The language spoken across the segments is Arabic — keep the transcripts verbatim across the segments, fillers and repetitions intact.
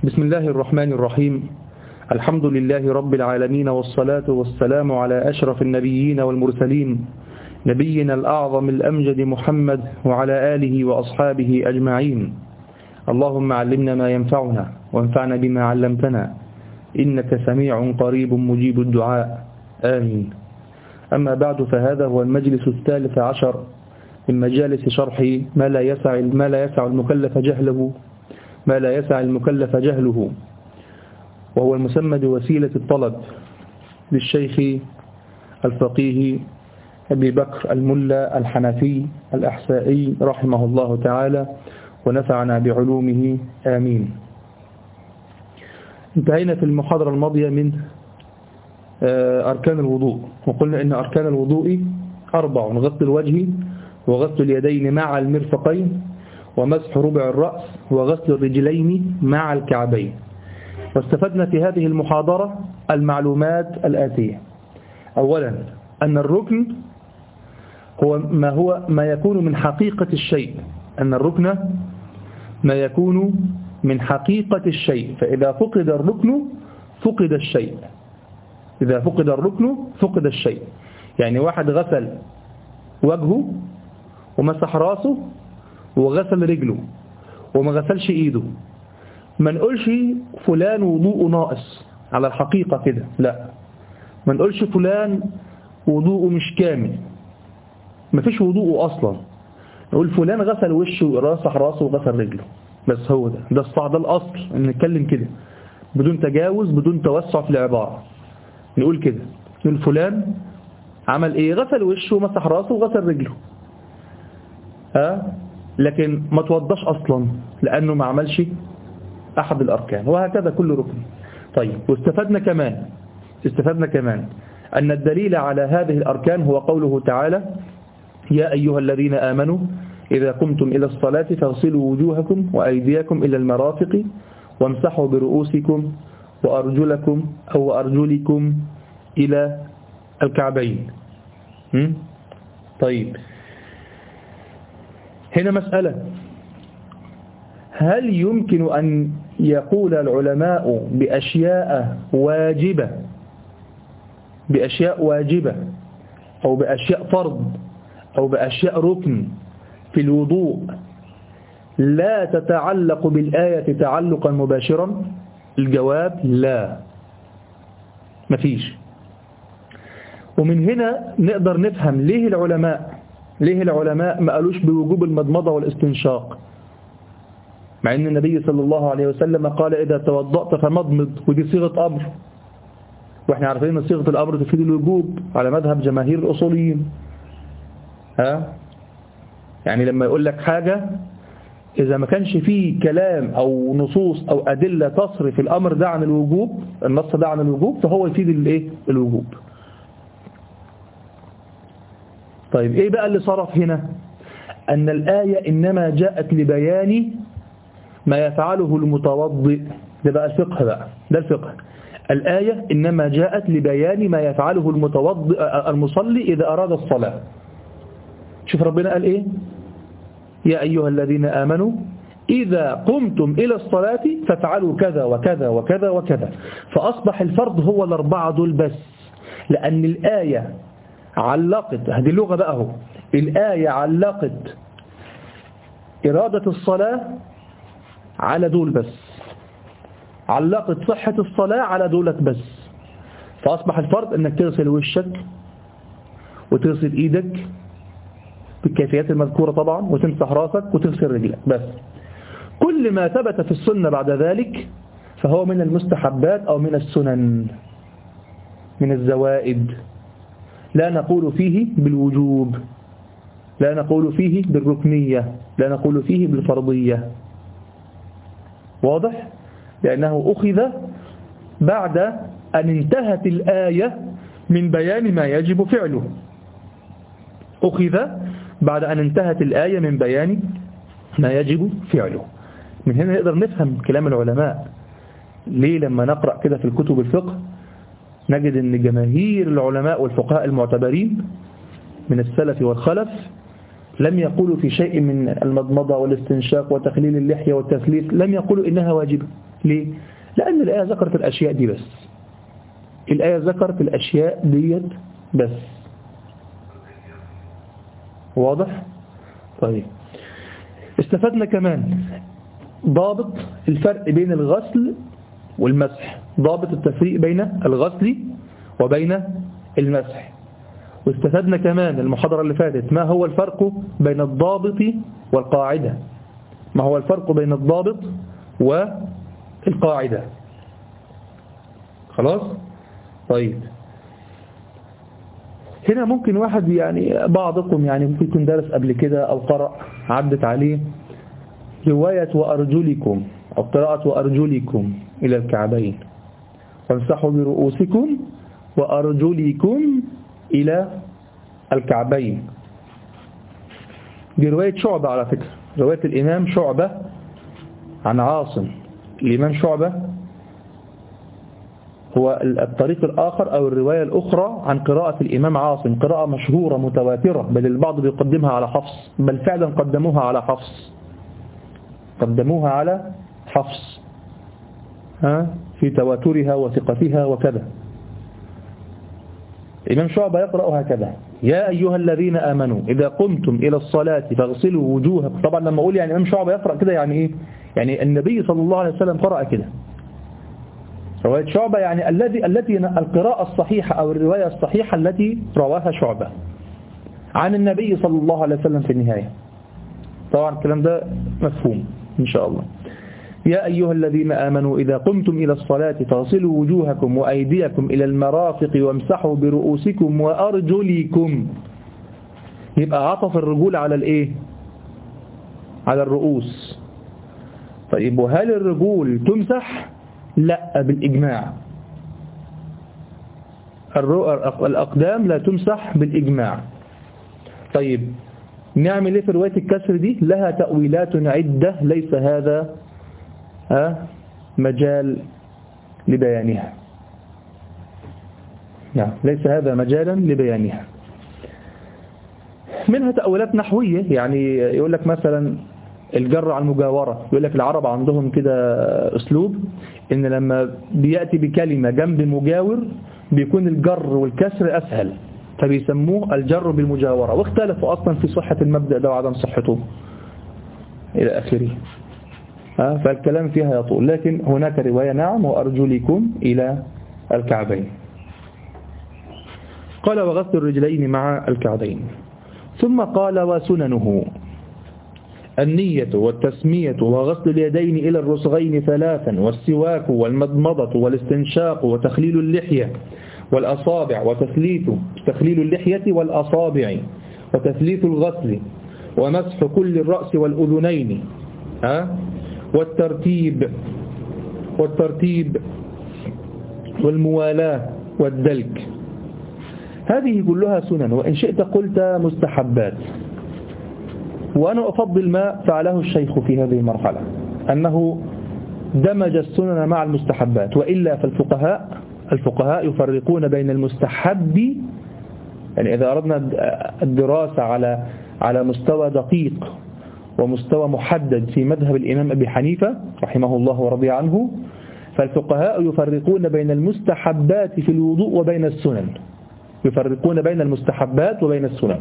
بسم الله الرحمن الرحيم. الحمد لله رب العالمين، والصلاة والسلام على أشرف النبيين والمرسلين، نبينا الأعظم الأمجد محمد وعلى آله وأصحابه أجمعين. اللهم علمنا ما ينفعنا وانفعنا بما علمتنا، إنك سميع قريب مجيب الدعاء، آمين. أما بعد، فهذا هو المجلس الثالث عشر من مجالس شرح ما لا يسع ما لا يسع المكلف جهله ما لا يسع المكلف جهله وهو المسمى بوسيلة الطلب للشيخ الفقيه أبي بكر الملا الحنفي الأحسائي رحمه الله تعالى ونفعنا بعلومه، آمين. انتهينا في المحاضرة الماضية من أركان الوضوء، وقلنا إن أركان الوضوء أربع: غسل الوجه، وغسل اليدين مع المرفقين، ومسح ربع الرأس، وغسل الرجلين مع الكعبين. واستفدنا في هذه المحاضرة المعلومات الآتية: أولا، أن الركن هو ما هو ما يكون من حقيقة الشيء أن الركن ما يكون من حقيقة الشيء فإذا فقد الركن فقد الشيء إذا فقد الركن فقد الشيء. يعني واحد غسل وجهه ومسح راسه وغسل رجله وما غسلش ايده، ما نقولش فلان وضوءه ناقص على الحقيقة كده، لا، ما نقولش فلان وضوءه مش كامل، ما فيش وضوءه أصلا. نقول فلان غسل وشه وراسح راسه وغسل رجله، بس هو ده ده الصح، ده الأصل ان نتكلم كده بدون تجاوز، بدون توسع في العبارة. نقول كده، نقول فلان عمل ايه؟ غسل وشه ومسح راسه وغسل رجله، ها، لكن ما توضاش أصلا لأنه ما عملش أحد الأركان، وهكذا كل ركن. طيب، واستفدنا كمان استفدنا كمان أن الدليل على هذه الأركان هو قوله تعالى: يا أيها الذين آمنوا إذا قمتم إلى الصلاة فاغسلوا وجوهكم وأيديكم إلى المرافق وامسحوا برؤوسكم وأرجلكم أو أرجلكم إلى الكعبين. طيب، هنا مسألة: هل يمكن أن يقول العلماء بأشياء واجبة بأشياء واجبة أو بأشياء فرض أو بأشياء ركن في الوضوء لا تتعلق بالآية تعلقا مباشرا؟ الجواب لا، مفيش. ومن هنا نقدر نفهم ليه العلماء ليه العلماء ما قالوش بوجوب المضمضة والاستنشاق، مع أن النبي صلى الله عليه وسلم قال: إذا توضأت فمضمض، ودي صيغة أمر، وإحنا عارفين أن صيغة الأمر تفيد الوجوب على مذهب جماهير الأصوليين. ها؟ يعني لما يقول لك حاجة إذا ما كانش فيه كلام أو نصوص أو أدلة تصرف الأمر ده عن الوجوب، النص ده عن الوجوب، فهو يفيد الإيه؟ الوجوب. طيب، إيه بقى اللي صرف هنا؟ أن الآية إنما جاءت لبيان ما يفعله المتوضئ. ده بقى الفقه بقى ده الفقه. الآية إنما جاءت لبيان ما يفعله المتوضئ المصلي إذا أراد الصلاة. شوف ربنا قال إيه؟ يا أيها الذين آمنوا إذا قمتم إلى الصلاة فافعلوا كذا وكذا وكذا وكذا. فأصبح الفرض هو الأربعة دول بس، لأن الآية علقت، هذه اللغة بقى هو الآية علقت إرادة الصلاة على دول بس، علقت صحة الصلاة على دولة بس. فأصبح الفرض أنك تغسل وشك وتغسل إيدك بالكيفيات المذكورة طبعا، وتمسح راسك وتغسل رجلك بس. كل ما ثبت في السنة بعد ذلك فهو من المستحبات أو من السنن، من الزوائد. لا نقول فيه بالوجوب، لا نقول فيه بالركنية، لا نقول فيه بالفرضية. واضح؟ لأنه أخذ بعد أن انتهت الآية من بيان ما يجب فعله أخذ بعد أن انتهت الآية من بيان ما يجب فعله. من هنا نقدر نفهم كلام العلماء. ليه لما نقرأ كده في الكتب الفقه نجد أن جماهير العلماء والفقهاء المعتبرين من السلف والخلف لم يقولوا في شيء من المضمضة والاستنشاق وتخليل اللحية والتثليث، لم يقولوا إنها واجبة، ليه؟ لأن الآية ذكرت الأشياء دي بس، الآية ذكرت الأشياء ديت بس. واضح؟ طيب استفدنا كمان ضابط الفرق بين الغسل والمسح، ضابط التفريق بين الغسل وبين المسح. واستفدنا كمان المحاضرة اللي فاتت ما هو الفرق بين الضابط والقاعدة، ما هو الفرق بين الضابط والقاعدة. خلاص؟ طيب هنا ممكن واحد يعني بعضكم يعني ممكن يكون درس قبل كده أو قرأ عدت عليه رواية وأرجلكم أو قراءة وأرجلكم إلى الكعبين وامسحوا برؤوسكم وأرجلكم إلى الكعبين. دي رواية شعبة على فكرة، رواية الإمام شعبة عن عاصم. الإمام شعبة هو الطريق الآخر أو الرواية الأخرى عن قراءة الإمام عاصم، قراءة مشهورة متواترة، بل البعض بيقدمها على حفص، بل فعلا قدموها على حفص، قدموها على حفص ها في تواترها وثقتها وكذا. الإمام شعبة يقرأ هكذا: يا أيها الذين آمنوا إذا قمتم إلى الصلاة فاغسلوا وجوهكم. طبعا لما أقول يعني الإمام شعبة يقرأ كده يعني إيه؟ يعني النبي صلى الله عليه وسلم قرأ كده. رواية شعبة يعني الذي التي القراءة الصحيحة أو الرواية الصحيحة التي رواها شعبة عن النبي صلى الله عليه وسلم في النهاية. طبعا الكلام ده مفهوم إن شاء الله. يا أيها الذين آمنوا إذا قمتم إلى الصلاة فاغسلوا وجوهكم وأيديكم إلى المرافق وامسحوا برؤوسكم وأرجلكم. يبقى عطف الرجول على الإيه؟ على الرؤوس. طيب وهل الرجول تمسح؟ لا، بالإجماع. الأقدام لا تمسح بالإجماع. طيب نعمل ايه في رواية الكسر دي؟ لها تأويلات عدة ليس هذا ها مجال لبيانها. نعم ليس هذا مجالا لبيانها. منها تأويلات نحوية، يعني يقول لك مثلا الجر على المجاورة، يقول لك العرب عندهم كده أسلوب إن لما بيأتي بكلمة جنب مجاور بيكون الجر والكسر أسهل، فبيسموه الجر بالمجاورة، واختلفوا أصلا في صحة المبدأ ده وعدم صحته إلى آخره. فالكلام فيها يطول، لكن هناك رواية نعم وأرجلكم إلى الكعبين. قال وغسل الرجلين مع الكعبين. ثم قال وسننه النية والتسمية وغسل اليدين إلى الرسغين ثلاثا والسواك والمضمضة والاستنشاق وتخليل اللحية والأصابع وتثليث تخليل اللحية والأصابع وتثليث الغسل ومسح كل الرأس والأذنين ها والترتيب والترتيب والموالاة والدلك. هذه كلها سنن، وإن شئت قلت مستحبات. وأنا أفضل ما فعله الشيخ في هذه المرحلة، أنه دمج السنن مع المستحبات، وإلا فالفقهاء الفقهاء يفرقون بين المستحب، يعني إذا أردنا الدراسة على على مستوى دقيق ومستوى محدد في مذهب الإمام أبي حنيفة رحمه الله ورضي عنه، فالفقهاء يفرقون بين المستحبات في الوضوء وبين السنن، يفرقون بين المستحبات وبين السنن.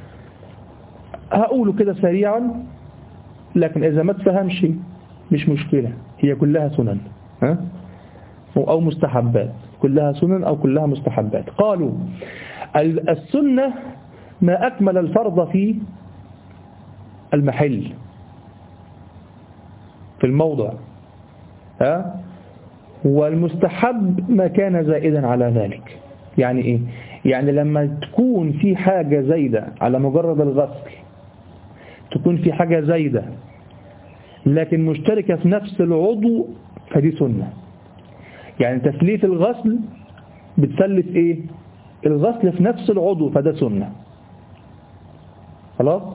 هقوله كده سريعا، لكن إذا ما تفهمش مش مشكلة، هي كلها سنن ها؟ أو مستحبات، كلها سنن أو كلها مستحبات. قالوا السنة ما أكمل الفرض في المحل في الموضع ها؟ والمستحب ما كان زائدا على ذلك. يعني إيه؟ يعني لما تكون في حاجة زايدة على مجرد الغسل، تكون في حاجة زايدة لكن مشتركة في نفس العضو، فدي سنة. يعني تثليث الغسل بتثلث ايه؟ الغسل في نفس العضو، فده سنة. خلاص؟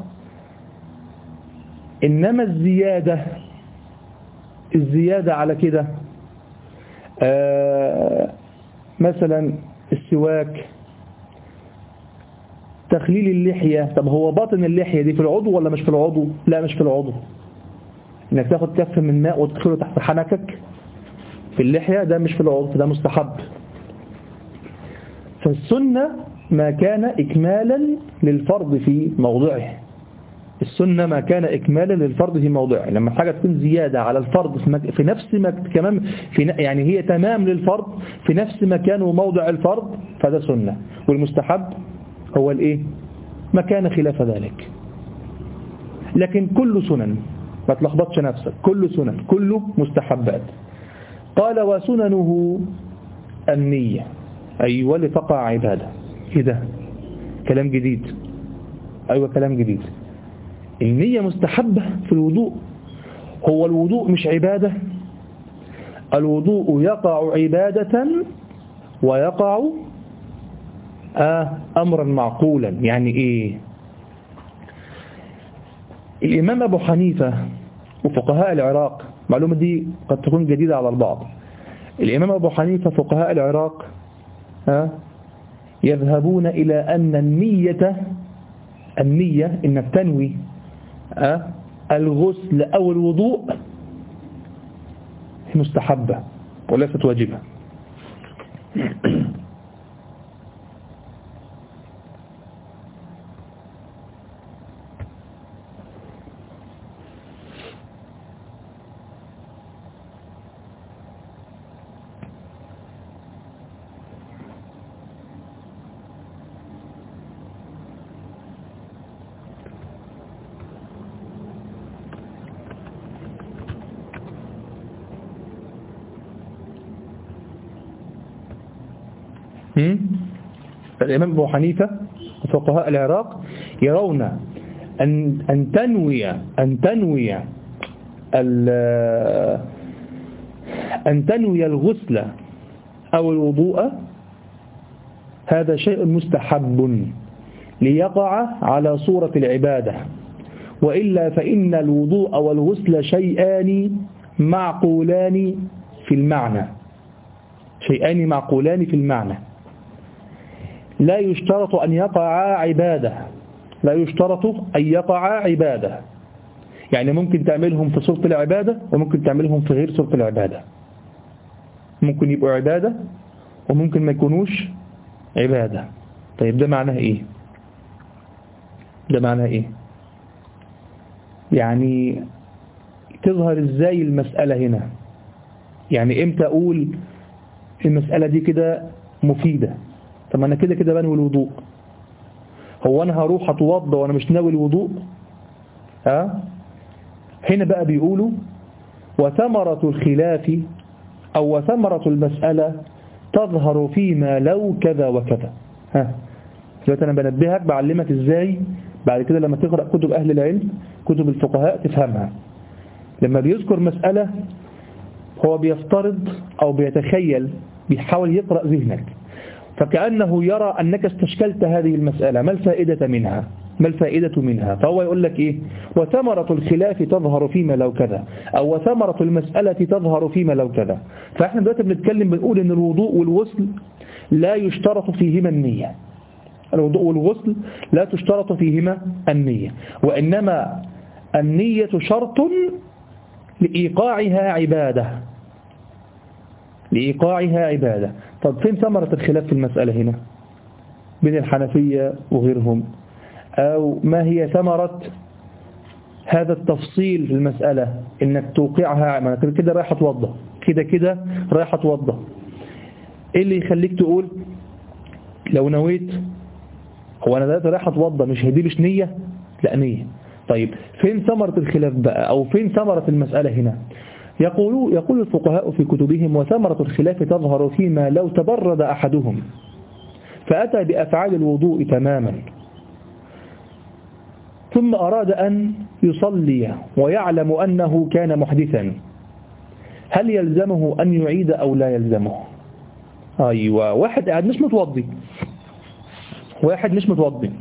إنما الزيادة الزيادة على كده آه مثلا السواك، تخليل اللحية. طب هو باطن اللحية دي في العضو ولا مش في العضو؟ لا مش في العضو. انك تاخد كف من ماء وتدخله تحت حنكك في اللحية ده مش في العرف، ده مستحب. فالسنة ما كان إكمالا للفرض في موضعه. السنة ما كان إكمالا للفرض في موضعه. لما حاجة تكون زيادة على الفرض في, مك... في نفس مك... كمان في ن... يعني هي تمام للفرض في نفس مكان وموضع الفرض، فده سنة. والمستحب هو الإيه؟ ما كان خلاف ذلك. لكن كل سنن، ما تلخبطش نفسك، كل سنن كله مستحبات. قال وسننه النية، أيوة لتقع عبادة. إيه ده؟ كلام جديد. أيوة كلام جديد. النية مستحبة في الوضوء. هو الوضوء مش عبادة؟ الوضوء يقع عبادة ويقع آه أمرا معقولا. يعني إيه؟ الإمام أبو حنيفة وفقهاء العراق، معلومة دي قد تكون جديدة على البعض، الإمام أبو حنيفة فقهاء العراق آه يذهبون إلى أن النية النية إنك تنوي أه؟ الغسل أو الوضوء مستحبة وليست واجبة. الإمام أبو حنيفة وفقهاء العراق يرون أن أن تنوي أن تنوي أن تنوي الغسل أو الوضوء هذا شيء مستحب ليقع على صورة العبادة، وإلا فإن الوضوء والغسل شيئان معقولان في المعنى، شيئان معقولان في المعنى، لا يشترط أن يقع عبادة، لا يشترط أن يقع عبادة. يعني ممكن تعملهم في صورة العبادة وممكن تعملهم في غير صورة العبادة، ممكن يبقوا عبادة وممكن ما يكونوش عبادة. طيب ده معناه إيه؟ ده معناه إيه؟ يعني تظهر إزاي المسألة هنا؟ يعني إمتى أقول المسألة دي كده مفيدة؟ طب أنا كده كده بنوي الوضوء، هو أنا هروح أتوضى وأنا مش ناوي الوضوء؟ ها؟ هنا بقى بيقولوا وثمرة الخلاف أو وثمرة المسألة تظهر فيما لو كذا وكذا. ها؟ دلوقتي أنا بنبهك بعلمك إزاي بعد كده لما تقرأ كتب أهل العلم كتب الفقهاء تفهمها. لما بيذكر مسألة هو بيفترض أو بيتخيل، بيحاول يقرأ ذهنك، فكأنه يرى أنك استشكلت هذه المسألة، ما الفائدة منها ما الفائدة منها فهو يقول لك إيه؟ وثمرة الخلاف تظهر فيما لو كذا، أو وثمرة المسألة تظهر فيما لو كذا. فإحنا دلوقتي بنتكلم بنقول إن الوضوء والغسل لا يشترط فيهما النية، الوضوء والغسل لا تشترط فيهما النية، وإنما النية شرط لإيقاعها عبادة، لإيقاعها عبادة. طب فين ثمرة الخلاف في المسألة هنا بين الحنفية وغيرهم؟ أو ما هي ثمرة هذا التفصيل في المسألة إنك توقعها؟ ما كده كده رايح أتوضى، كده كده رايح أتوضى، إيه اللي يخليك تقول لو نويت هو أنا دلوقتي رايح أتوضى مش هدي مش نية؟ لا نية. طيب فين ثمرة الخلاف بقى أو فين ثمرة المسألة هنا؟ يقول يقول الفقهاء في كتبهم وثمرة الخلاف تظهر فيما لو تبرد أحدهم فأتى بأفعال الوضوء تماما ثم أراد أن يصلي ويعلم أنه كان محدثا، هل يلزمه أن يعيد أو لا يلزمه؟ أيوة، واحد قاعد مش متوضي واحد مش متوضي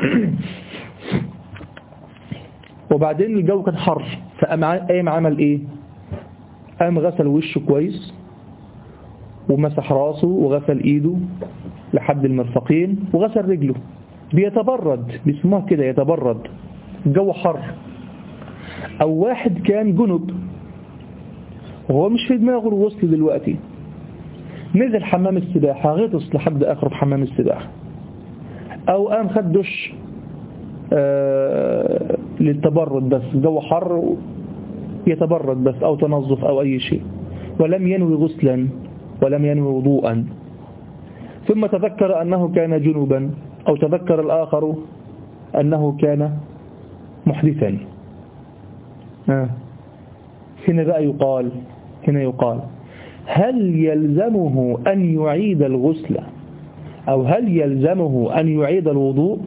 وبعدين الجو كان حر، فقام عمل إيه؟ قام غسل وشه كويس ومسح راسه وغسل ايده لحد المرفقين وغسل رجله، بيتبرد، بيسموها كده يتبرد، الجو حر. او واحد كان جنب وهو مش في دماغه الغسل دلوقتي، نزل حمام السباحة غطس لحد آخر حمام السباحة، أو قام خد دش آه للتبرد بس، الجو حر يتبرد بس، أو تنظف أو أي شيء، ولم ينوي غسلا ولم ينوي وضوءا، ثم تذكر أنه كان جنوبا، أو تذكر الآخر أنه كان محدثا. آه. هنا بقى يقال هنا يقال هل يلزمه أن يعيد الغسل أو هل يلزمه أن يعيد الوضوء؟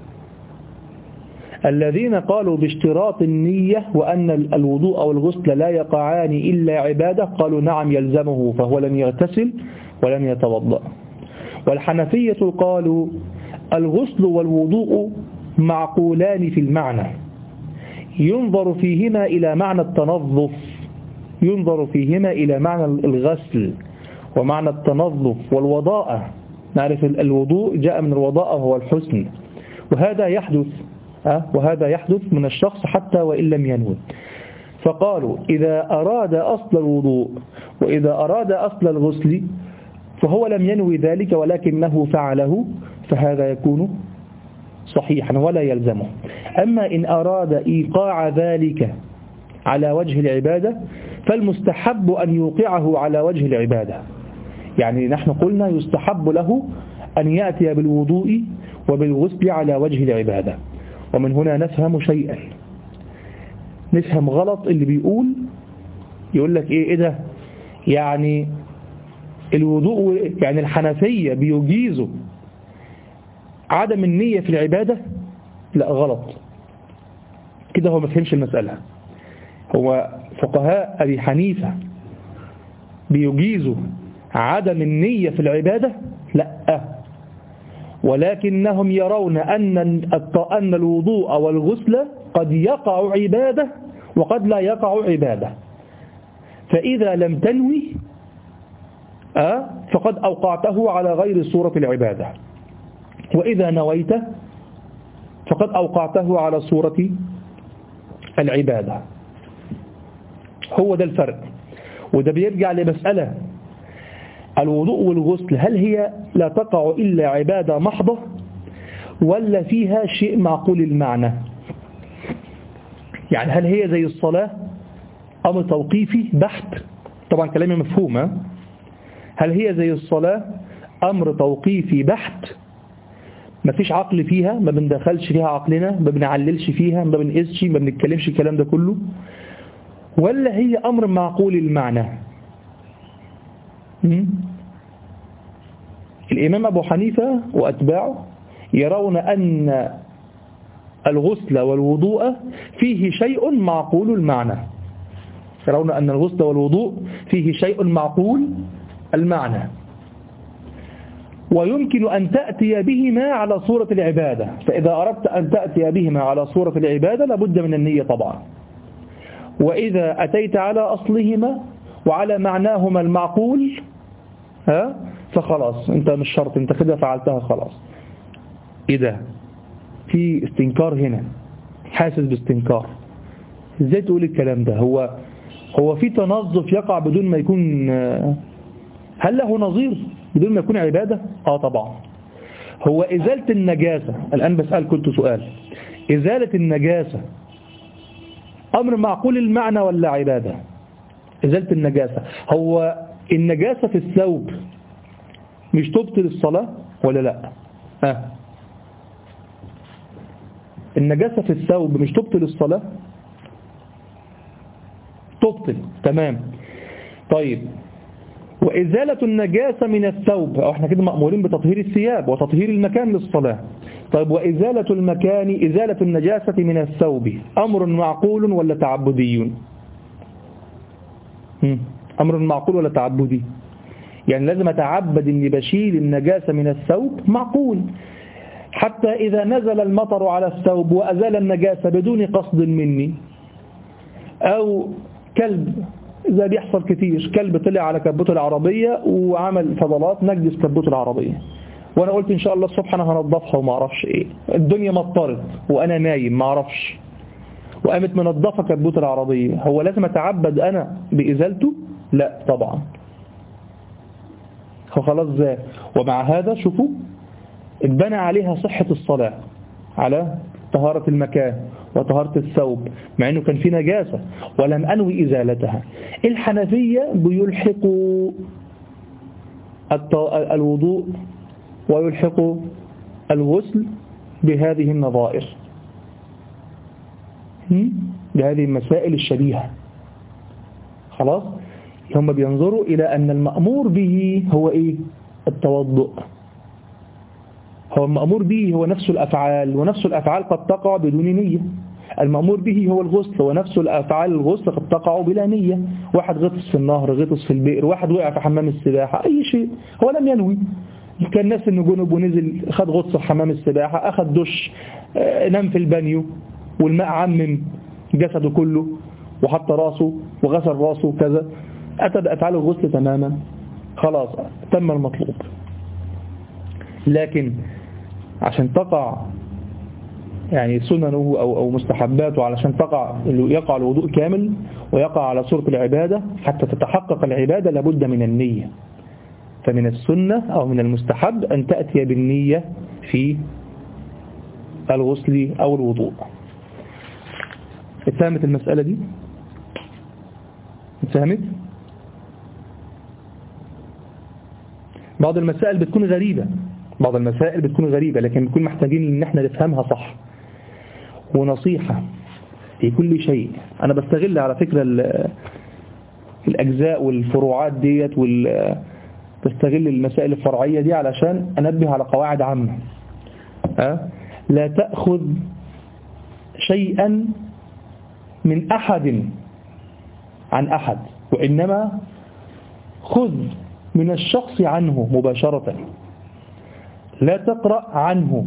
الذين قالوا باشتراط النية وأن الوضوء أو الغسل لا يقعان إلا عبادة قالوا نعم يلزمه، فهو لم يغتسل ولم يتوضأ. والحنفية قالوا الغسل والوضوء معقولان في المعنى، ينظر فيهما إلى معنى التنظف، ينظر فيهما إلى معنى الغسل ومعنى التنظف والوضاءة. نعرف الوضوء جاء من الوضاءة وهو الحسن، وهذا يحدث أه؟ وهذا يحدث من الشخص حتى وإن لم ينوي. فقالوا إذا أراد أصل الوضوء وإذا أراد أصل الغسل فهو لم ينوي ذلك ولكنه فعله، فهذا يكون صحيحا ولا يلزمه. أما إن أراد إيقاع ذلك على وجه العبادة فالمستحب أن يوقعه على وجه العبادة. يعني نحن قلنا يستحب له أن يأتي بالوضوء وبالغسل على وجه العبادة. ومن هنا نفهم شيئا، نفهم غلط اللي بيقول يقول لك إيه, إيه ده يعني الوضوء، يعني الحنفية بيجيزوا عدم النية في العبادة. لا غلط كده، هو ما فهمش المسألة. هو فقهاء أبي حنيفة بيجيزوا عدم النية في العبادة؟ لا، ولكنهم يرون أن أن الوضوء والغسل قد يقع عبادة وقد لا يقع عبادة، فإذا لم تنوي أه فقد أوقعته على غير صورة العبادة، وإذا نويت فقد أوقعته على صورة العبادة. هو ده الفرق. وده بيرجع لمسألة الوضوء والغسل، هل هي لا تقع إلا عبادة محضة ولا فيها شيء معقول المعنى؟ يعني هل هي زي الصلاة أمر توقيفي بحت؟ طبعا كلامي مفهوم. هل هي زي الصلاة أمر توقيفي بحت ما فيش عقل فيها، ما بندخلش فيها عقلنا، ما بنعللش فيها، ما بنقسش، ما بنتكلمش الكلام ده كله، ولا هي أمر معقول المعنى؟ م? الإمام أبو حنيفة وأتباعه يرون أن الغسل والوضوء فيه شيء معقول المعنى، يرون أن الغسل والوضوء فيه شيء معقول المعنى، ويمكن أن تأتي بهما على صورة العبادة. فإذا أردت أن تأتي بهما على صورة العبادة لابد من النية طبعا. وإذا أتيت على أصلهما وعلى معناهما المعقول ها فخلاص أنت مش شرط، أنت كده فعلتها خلاص. إذا في استنكار هنا، حاسس باستنكار، إزاي تقول الكلام ده؟ هو هو في تنظف يقع بدون ما يكون، هل له نظير بدون ما يكون عبادة؟ آه طبعا. هو إزالة النجاسة، الآن بسأل كنت سؤال، إزالة النجاسة أمر معقول المعنى ولا عبادة؟ إزالة النجاسة، هو النجاسة في الثوب مش تبطل الصلاة ولا لا؟ آه. النجاسة في الثوب مش تبطل الصلاة؟ تبطل، تمام. طيب وإزالة النجاسة من الثوب، أو احنا كده مأمورين بتطهير الثياب وتطهير المكان للصلاة. طيب وإزالة المكان، إزالة النجاسة من الثوب أمر معقول ولا تعبدي؟ أمر معقول ولا تعبدي؟ يعني لازم أتعبد إني بشيل النجاسة من الثوب؟ معقول. حتى إذا نزل المطر على الثوب وأزال النجاسة بدون قصد مني، أو كلب، إذا بيحصل كتير، كلب طلع على كبوت العربية وعمل فضلات نجس كبوت العربية، وأنا قلت إن شاء الله الصبح أنا هنضفها وما أعرفش إيه، الدنيا مطرت وأنا نايم ما أعرفش، وقامت منضفة كبوت العربية، هو لازم أتعبد أنا بإزالته؟ لا طبعا. فخلاص زال. ومع هذا شوفوا اتبنى عليها صحة الصلاة على طهارة المكان وطهارة الثوب مع أنه كان في نجاسة ولم أنوي إزالتها. الحنفية بيلحقوا الوضوء ويلحقوا الغسل بهذه النظائر، بهذه المسائل الشبيهة. خلاص هم بينظروا إلى أن المأمور به هو إيه؟ التوضؤ. هو المأمور به هو نفس الأفعال، ونفس الأفعال قد تقع بدون نية. المأمور به هو الغسل، ونفس الأفعال الغسل قد تقع بلا نية. واحد غطس في النهر، غطس في البئر، واحد وقع في حمام السباحة، أي شيء هو لم ينوي. كان ناس إنه جنب ونزل خد غطس في حمام السباحة، أخذ دش، نام في البانيو والماء عمم جسده كله وحط راسه وغسل راسه كذا، أتى بأفعال الغسل تماما، خلاص تم المطلوب. لكن عشان تقع يعني سننه أو أو مستحباته، علشان تقع يقع الوضوء كامل ويقع على صورة العبادة، حتى تتحقق العبادة لابد من النية. فمن السنة أو من المستحب أن تأتي بالنية في الغسل أو الوضوء. اتفهمت المسألة دي؟ اتفهمت؟ بعض المسائل بتكون غريبة بعض المسائل بتكون غريبة لكن بنكون محتاجين ان احنا نفهمها صح. ونصيحة في كل شيء، انا بستغل على فكرة الاجزاء والفروعات ديت وال بستغل المسائل الفرعية دي علشان انبه على قواعد عامة. أه؟ لا تأخذ شيئا من احد عن احد، وانما خذ من الشخص عنه مباشرة. لا تقرأ عنه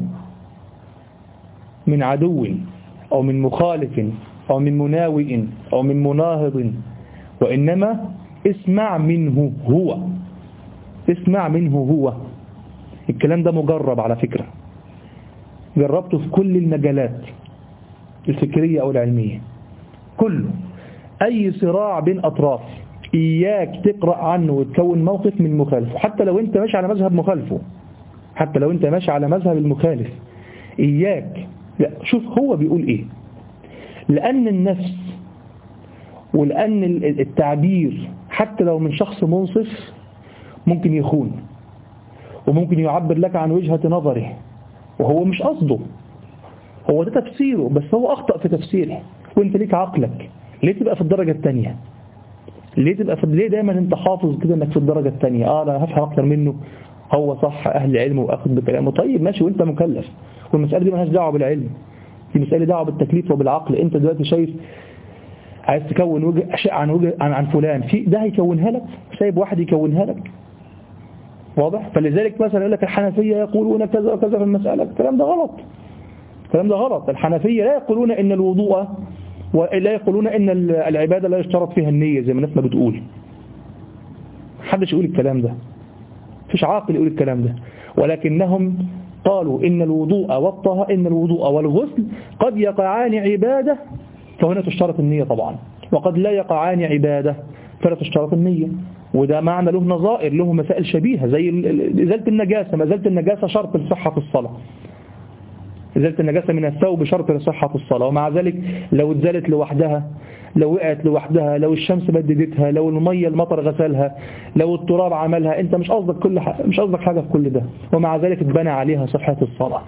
من عدو أو من مخالف أو من مناوئ أو من مناهض، وإنما اسمع منه هو اسمع منه هو. الكلام ده مجرب على فكرة، جربته في كل المجالات الفكرية أو العلمية كله. أي صراع بين أطراف إياك تقرأ عنه وتكون موقف من مخالفه، حتى لو أنت ماشي على مذهب مخالفه حتى لو أنت ماشي على مذهب المخالف إياك، لا شوف هو بيقول إيه. لأن النفس ولأن التعبير حتى لو من شخص منصف ممكن يخون، وممكن يعبر لك عن وجهة نظره وهو مش قصده، هو ده تفسيره بس هو أخطأ في تفسيره، وانت ليك عقلك. ليه تبقى في الدرجة الثانية؟ ليه تبقى في ليه دايما انت حافظ كده انك في الدرجة الثانية؟ اه انا هفهم اكتر منه، هو صح اهل علم واخذ بكلامه. طيب ماشي، وانت مكلف، والمسألة دي مالهاش دعوة بالعلم، دي مسألة دعوة بالتكليف وبالعقل. انت دلوقتي شايف عايز تكون وجه اشياء عن وجه عن, عن فلان، في ده هيكونها لك، سايب واحد يكونها لك، واضح؟ فلذلك مثلا يقول لك الحنفية يقولون كذا وكذا في المسألة، الكلام ده غلط، الكلام ده غلط. الحنفية لا يقولون ان الوضوء ولا يقولون ان العبادة لا يشترط فيها النية زي ما الناس ما بتقول. محدش يقول الكلام ده، مفيش عاقل يقول الكلام ده، ولكنهم قالوا إن الوضوء والطهارة إن الوضوء والغسل قد يقعان عبادة فهنا تشترط النية طبعا، وقد لا يقعان عبادة فلا تشترط النية. وده معنى له نظائر، له مسائل شبيهة زي إزالة النجاسة. ما إزالة النجاسة شرط لصحة الصلاة، إزالة النجاسة من الثوب شرط لصحة الصلاة، ومع ذلك لو اتزالت لوحدها، لو وقعت لوحدها، لو الشمس بددتها، لو المية المطر غسلها، لو التراب عملها، انت مش قصدك كل حاجة، مش قصدك حاجة في كل ده، ومع ذلك اتبنى عليها صحة الصلاة.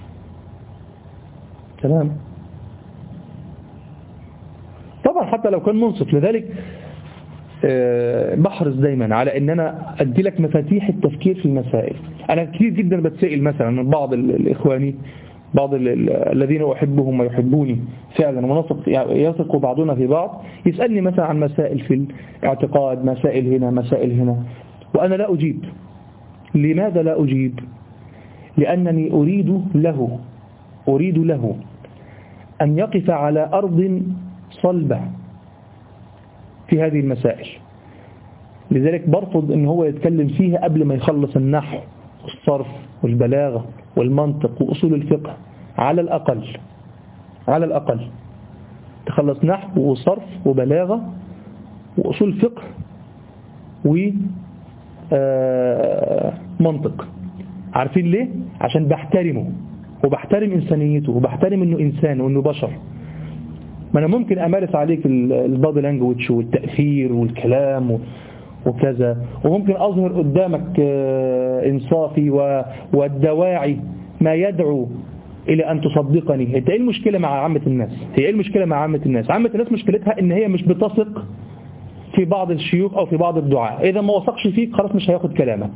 تمام؟ طبعا حتى لو كان منصف. لذلك بحرص دايما على ان انا ادي لك مفاتيح التفكير في المسائل. انا كتير جدا بتسائل مثلا من بعض الاخواني، بعض الذين أحبهم ويحبوني فعلا ونثق يثق بعضنا في بعض، يسألني مثلا عن مسائل في الاعتقاد، مسائل هنا مسائل هنا، وأنا لا أجيب. لماذا لا أجيب؟ لأنني أريد له أريد له أن يقف على أرض صلبة في هذه المسائل. لذلك برفض أن هو يتكلم فيها قبل ما يخلص النحو والصرف والبلاغة والمنطق وأصول الفقه. على الأقل على الأقل تخلص نحو وصرف وبلاغة وأصول فقه منطق. عارفين ليه؟ عشان بحترمه وبحترم إنسانيته وبحترم إنه إنسان وإنه بشر. ما أنا ممكن أمارس عليك البادي لانجويج والتأثير والكلام وكذا، وممكن أظهر قدامك إنصافي والدواعي ما يدعو إلى أن تصدقني. إيه المشكلة مع عامة الناس؟ هي إيه المشكلة مع عامة الناس؟ عامة الناس مشكلتها إن هي مش بتثق في بعض الشيوخ أو في بعض الدعاء. إذا ما وثقش فيك خلاص مش هياخد كلامك.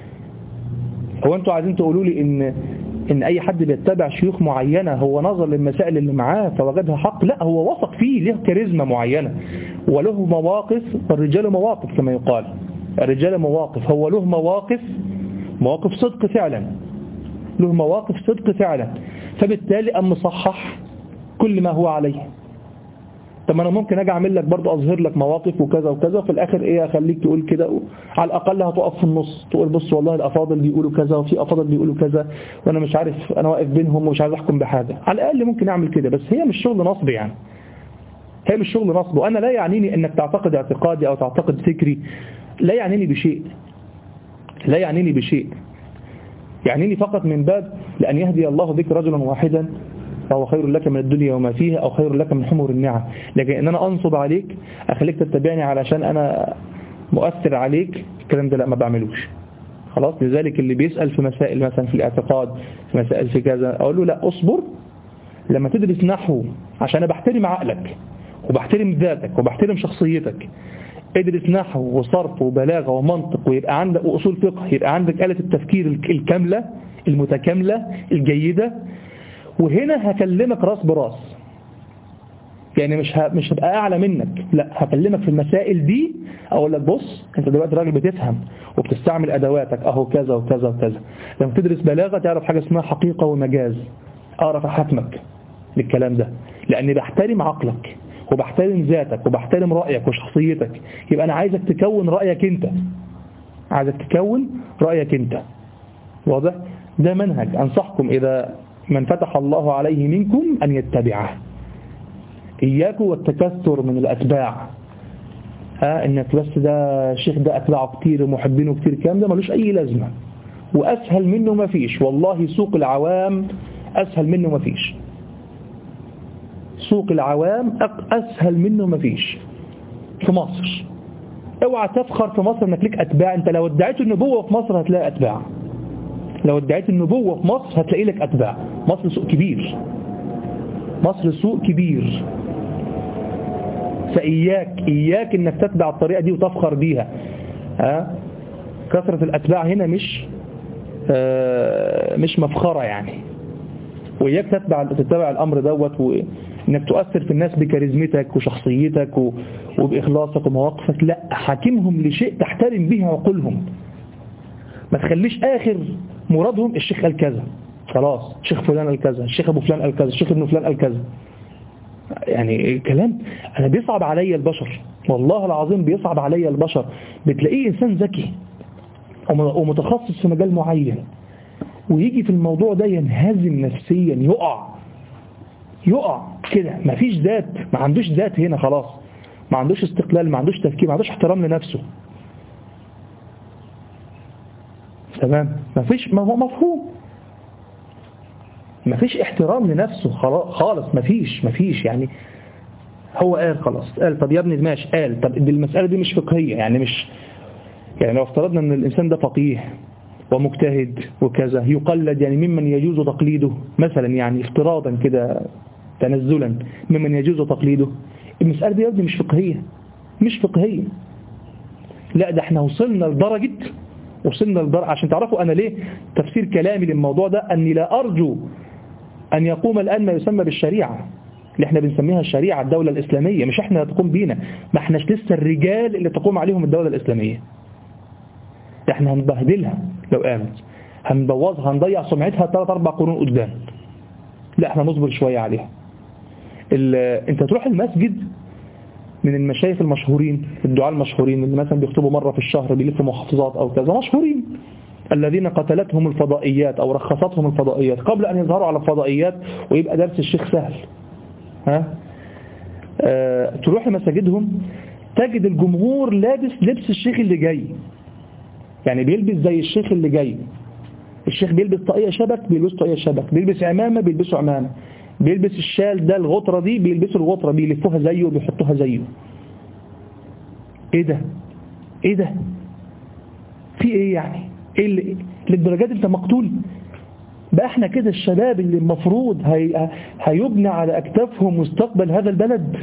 هو أنتوا عايزين تقولوا لي إن إن أي حد بيتبع شيوخ معينة هو نظر للمسائل اللي معاه فوجدها حق؟ لا، هو وثق فيه، له كاريزما معينة وله مواقف، والرجال مواقف كما يقال، الرجال مواقف، هو له مواقف مواقف صدق فعلا، له مواقف صدق فعلا، فبالتالي أم مصحح كل ما هو عليه. طب أنا ممكن أجي أعمل لك برضه أظهر لك مواقف وكذا وكذا، وفي الآخر إيه أخليك تقول كده، على الأقل هتقف في النص تقول بص والله الأفاضل بيقولوا كذا وفي أفاضل بيقولوا كذا وأنا مش عارف، أنا واقف بينهم ومش عايز أحكم بحاجة. على الأقل ممكن أعمل كده، بس هي مش شغل نصب يعني، هي مش شغل نصب. وأنا لا يعنيني أنك تعتقد اعتقادي أو تعتقد فكري، لا يعنيني بشيء، لا يعنيني بشيء يعنيني فقط من باب لأن يهدي الله بك رجلا واحدا فهو خير لك من الدنيا وما فيها أو خير لك من حمر النعم. لكن أن أنا أنصب عليك أخليك تتبعني علشان أنا مؤثر عليك، الكلام ده لا ما بعملوش. خلاص. لذلك اللي بيسأل في مسائل مثلا في الاعتقاد، في مسائل في كذا، أقول له لا أصبر لما تدرس نحو، عشان أنا بحترم عقلك وبحترم ذاتك وبحترم شخصيتك. ادرس نحو وصرف وبلاغة ومنطق ويبقى عندك وأصول فقه، يبقى عندك آلة التفكير الكاملة المتكاملة الجيدة، وهنا هكلمك راس براس. يعني مش مش هبقى أعلى منك، لا هكلمك في المسائل دي، أقول لك بص أنت دلوقتي راجل بتفهم وبتستعمل أدواتك أهو كذا وكذا وكذا. لما تدرس بلاغة تعرف حاجة اسمها حقيقة ومجاز، أعرف أحكمك للكلام ده، لأني بحترم عقلك وبحترم ذاتك وبحترم رأيك وشخصيتك. يبقى أنا عايزك تكون رأيك أنت، عايزك تكون رأيك أنت. واضح؟ ده منهج أنصحكم إذا من فتح الله عليه منكم أن يتبعه. إياكم والتكثر من الأتباع، ها إنك بس ده الشيخ ده أتباعه كتير ومحبينه كتير، كام ده ملوش أي لازمة، وأسهل منه ما فيش. والله سوق العوام أسهل منه ما فيش، سوق العوام أسهل منه ما فيش في مصر. اوعى تفخر في مصر انك ليك أتباع. انت لو ادعيت النبوة في مصر هتلاقي أتباع، لو ادعيت النبوة في مصر هتلاقي لك أتباع. مصر سوق كبير، مصر سوق كبير، فإياك إياك انك تتبع الطريقة دي وتفخر بيها. ها؟ كثرة الأتباع هنا مش آه مش مفخرة يعني. وإياك تتبع تتبع الأمر دوت، وإنك تؤثر في الناس بكاريزمتك وشخصيتك وبإخلاصك ومواقفك. لا، حاكمهم لشيء تحترم به عقولهم. ما تخليش آخر مرادهم الشيخ قال كذا خلاص، الشيخ فلان قال كذا، الشيخ أبو فلان قال كذا، الشيخ ابن فلان قال كذا. يعني كلام أنا بيصعب علي البشر، والله العظيم بيصعب علي البشر. بتلاقيه إنسان ذكي ومتخصص في مجال معين، ويجي في الموضوع ده ينهزم نفسيا، يقع يقع كده، ما فيش ذات، ما عندوش ذات هنا خلاص، ما عندوش استقلال، ما عندوش تفكير، ما عندوش احترام لنفسه. تمام؟ ما فيش، ما هو مفهوم، ما فيش احترام لنفسه خالص، ما فيش ما فيش يعني هو قال خلاص، قال طب يا ابني ماشي، قال طب دي المسألة دي مش فقهية، يعني مش يعني لو افترضنا ان الانسان ده فقيه ومجتهد وكذا يقلد، يعني ممن يجوز تقليده مثلا، يعني افتراضا كده تنزلا ممن يجوز تقليده، المسألة دي يا ابني مش فقهية، مش فقهية. لا ده احنا وصلنا لدرجة وصلنا لدرجة عشان تعرفوا أنا ليه تفسير كلامي للموضوع ده، أني لا أرجو أن يقوم الآن ما يسمى بالشريعة اللي احنا بنسميها الشريعة، الدولة الإسلامية. مش احنا تقوم بينا، ما احناش لسه الرجال اللي تقوم عليهم الدولة الإسلامية. احنا هنبهدلها لو قامت، هنبوظها، هنضيع سمعتها ثلاث أربع قرون قدام. لا احنا نصبر شوية عليها. انت تروح المسجد من المشايخ المشهورين، الدعاء المشهورين اللي مثلا بيخطبوا مرة في الشهر، بيلفوا محافظات أو كذا، مشهورين، الذين قتلتهم الفضائيات أو رخصتهم الفضائيات قبل أن يظهروا على الفضائيات ويبقى درس الشيخ سهل. ها أه تروح لمساجدهم تجد الجمهور لابس لبس الشيخ اللي جاي، يعني بيلبس زي الشيخ اللي جاي. الشيخ بيلبس طاقية شبك بيلبس طاقية شبك، بيلبس عمامة بيلبسوا عمامة، بيلبس الشال ده الغطرة دي بيلبسوا الغطرة، بيلفوها زيه وبيحطوها زيه. ايه ده ايه ده في ايه يعني؟ ايه اللي للدرجات انت مقتول بقى؟ احنا كده الشباب اللي المفروض هي... هيبنى على اكتافهم مستقبل هذا البلد.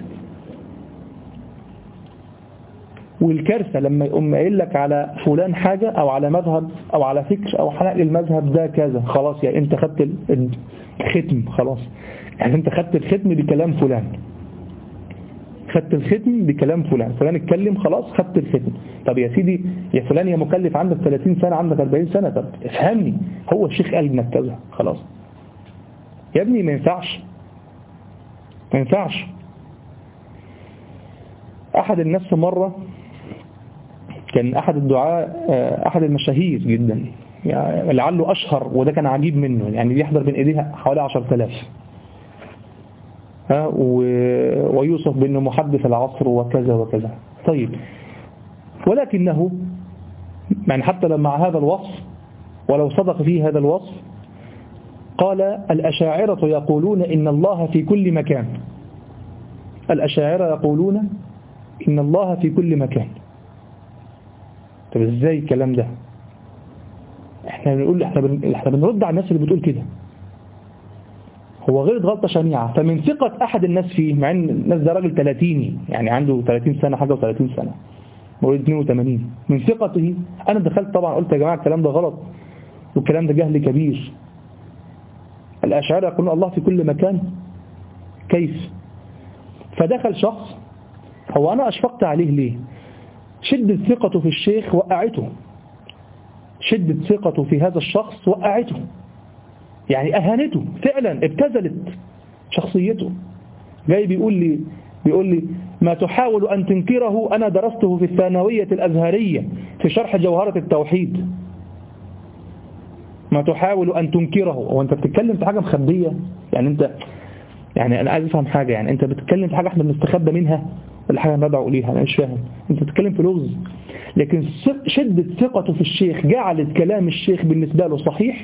والكارثة لما يقوم قايل لك على فلان حاجة او على مذهب او على فكر او حلق المذهب ده كذا، خلاص يعني انت خدت الختم، خلاص يعني انت خدت الختم بكلام فلان، خدت الختم بكلام فلان، فلان اتكلم خلاص خدت الختم. طب يا سيدي يا فلان يا مكلف، عندك ثلاثين سنة عندك أربعين سنة، طب افهمني، هو الشيخ قال لك كذا خلاص يا ابني، ما ينفعش ما ينفعش. أحد الناس مرة كان أحد الدعاء أحد المشاهير جدا يعني لعله أشهر، وده كان عجيب منه، يعني بيحضر بين إيديها حوالي عشرة آلاف، ها ويوصف بأنه محدث العصر وكذا وكذا. طيب ولكنه يعني حتى لما مع هذا الوصف ولو صدق فيه هذا الوصف، قال الأشاعرة يقولون إن الله في كل مكان. الأشاعرة يقولون إن الله في كل مكان. طب ازاي الكلام ده؟ احنا بنقول احنا بن... احنا بنرد على الناس اللي بتقول كده. هو غلط غلطة شنيعة، فمن ثقة أحد الناس فيه، مع ان الناس ده راجل ثلاثيني يعني عنده ثلاثين سنة حاجة وثلاثين سنة، مواليد اثنين وثمانين، من ثقته أنا دخلت طبعا قلت يا جماعة الكلام ده غلط والكلام ده جهل كبير. الأشاعرة يقولون الله في كل مكان، كيف؟ فدخل شخص، هو أنا أشفقت عليه ليه؟ شدة ثقته في الشيخ وقعته، شدة ثقته في هذا الشخص وقعته، يعني أهانته فعلا، ابتذلت شخصيته. جاي بيقول لي بيقول لي ما تحاول أن تنكره أنا درسته في الثانوية الأزهرية في شرح جوهرة التوحيد. ما تحاول أن تنكره، وأنت بتتكلم في حاجة مخبية يعني؟ أنت يعني أنا عايز أفهم حاجة، يعني أنت بتتكلم في حاجة احنا بنستخبى منها ولا حاجة ندعو إليها؟ أنا مش فاهم. أنت بتتكلم في لغز، لكن شدة ثقته في الشيخ جعلت كلام الشيخ بالنسبة له صحيح،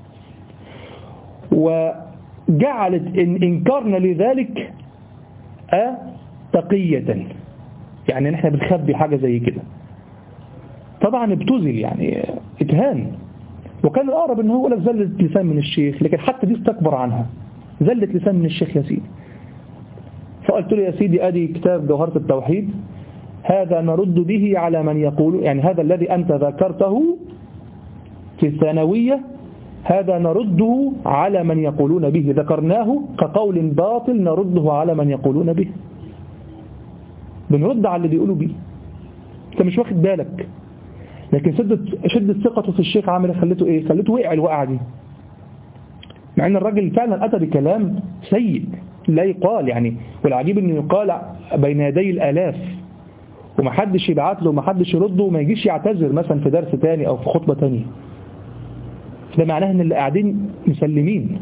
وجعلت إن إنكارنا لذلك أه تقية، يعني نحن بنخبي حاجة زي كده. طبعا ابتذل يعني اتهان، وكان الأقرب إنه هو لك زلة لسان من الشيخ، لكن حتى دي استكبر عنها، زلة لسان من الشيخ يا سيدي. فقلت له يا سيدي أدي كتاب جوهرة التوحيد، هذا نرد به على من يقول، يعني هذا الذي أنت ذكرته في الثانوية هذا نرده على من يقولون به، ذكرناه كقول باطل نرده على من يقولون به، بنرد على اللي بيقولوا به. انت مش واخد بالك، لكن شدة شدة ثقته في الشيخ عامل خلته ايه؟ خلته وقع الوقعه دي، مع ان الراجل فعلا اتى بكلام سيء لا يقال يعني. والعجيب انه يقال بين يدي الالاف ومحدش يبعت له ومحدش يرده وما يجيش يعتذر مثلا في درس تاني او في خطبه تانية. ده معناه ان اللي قاعدين مسلمين.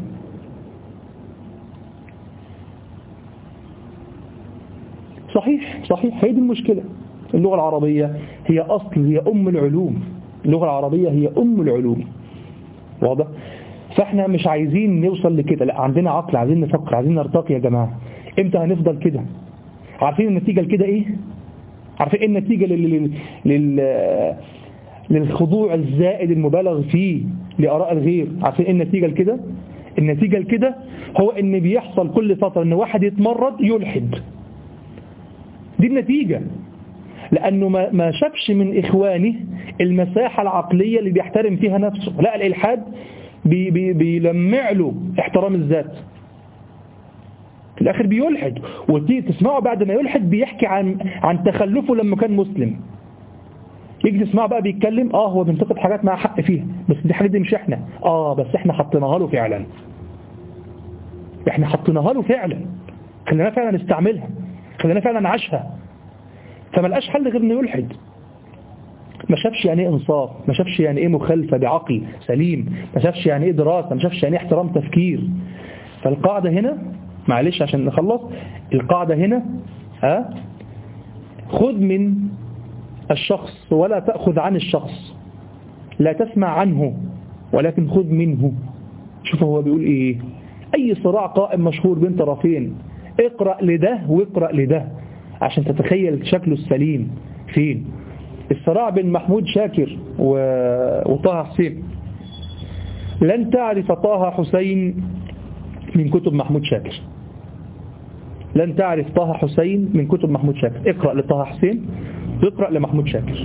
صحيح صحيح، هي دي المشكلة. اللغة العربية هي أصل، هي أم العلوم، اللغة العربية هي أم العلوم، واضح؟ فاحنا مش عايزين نوصل لكده، لا عندنا عقل، عايزين نفكر، عايزين نرتقي يا جماعة. امتى هنفضل كده؟ عارفين النتيجة لكده ايه؟ عارفين ايه النتيجة لل... لل... للخضوع الزائد المبالغ فيه لآراء الغير؟ عارفين ايه النتيجة لكده؟ النتيجة لكده هو ان بيحصل كل فترة ان واحد يتمرد يلحد. دي النتيجة، لأنه ما ما شافش من إخوانه المساحة العقلية اللي بيحترم فيها نفسه. لا، الإلحاد بي بي بيلمع له احترام الذات، في الآخر بيلحد. وتيجي تسمعه بعد ما يلحد بيحكي عن عن تخلفه لما كان مسلم. يجي تسمعه بقى بيتكلم اه هو بينتقد حاجات مع حق فيها، بس دي حاجات دي مش احنا، اه بس احنا حطيناها له فعلا، احنا حطيناها له فعلا، خلينا فعلا نستعملها، خلينا فعلا نعيشها. فما لقاش حل غير انه يلحد. ما شافش يعني ايه انصاف، ما شافش يعني ايه مخالفه بعقل سليم، ما شافش يعني ايه دراسه، ما شافش يعني ايه احترام تفكير. فالقاعده هنا، معلش عشان نخلص، القاعده هنا ها خذ من الشخص ولا تأخذ عن الشخص. لا تسمع عنه ولكن خذ منه. شوف هو بيقول إيه، أي صراع قائم مشهور بين طرفين اقرأ لده واقرأ لده عشان تتخيل شكله السليم فين. الصراع بين محمود شاكر وطه حسين، لن تعرف طه حسين من كتب محمود شاكر، لن تعرف طه حسين من كتب محمود شاكر. اقرأ لطه حسين واقرأ لمحمود شاكر.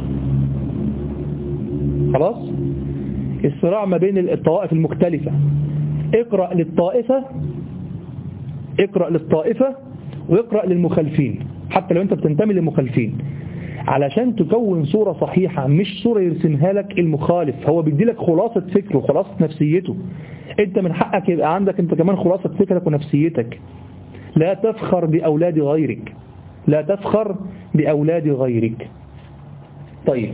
خلاص. الصراع ما بين الطوائف المختلفة، اقرأ للطائفة اقرأ للطائفة واقرأ للمخالفين حتى لو انت بتنتمي للمخالفين، علشان تكون صورة صحيحة، مش صورة يرسمها لك المخالف. هو بيدي لك خلاصة فكره وخلاصة نفسيته، انت من حقك يبقى عندك انت كمان خلاصة فكرك ونفسيتك. لا تفخر بأولاد غيرك، لا تفخر بأولاد غيرك. طيب،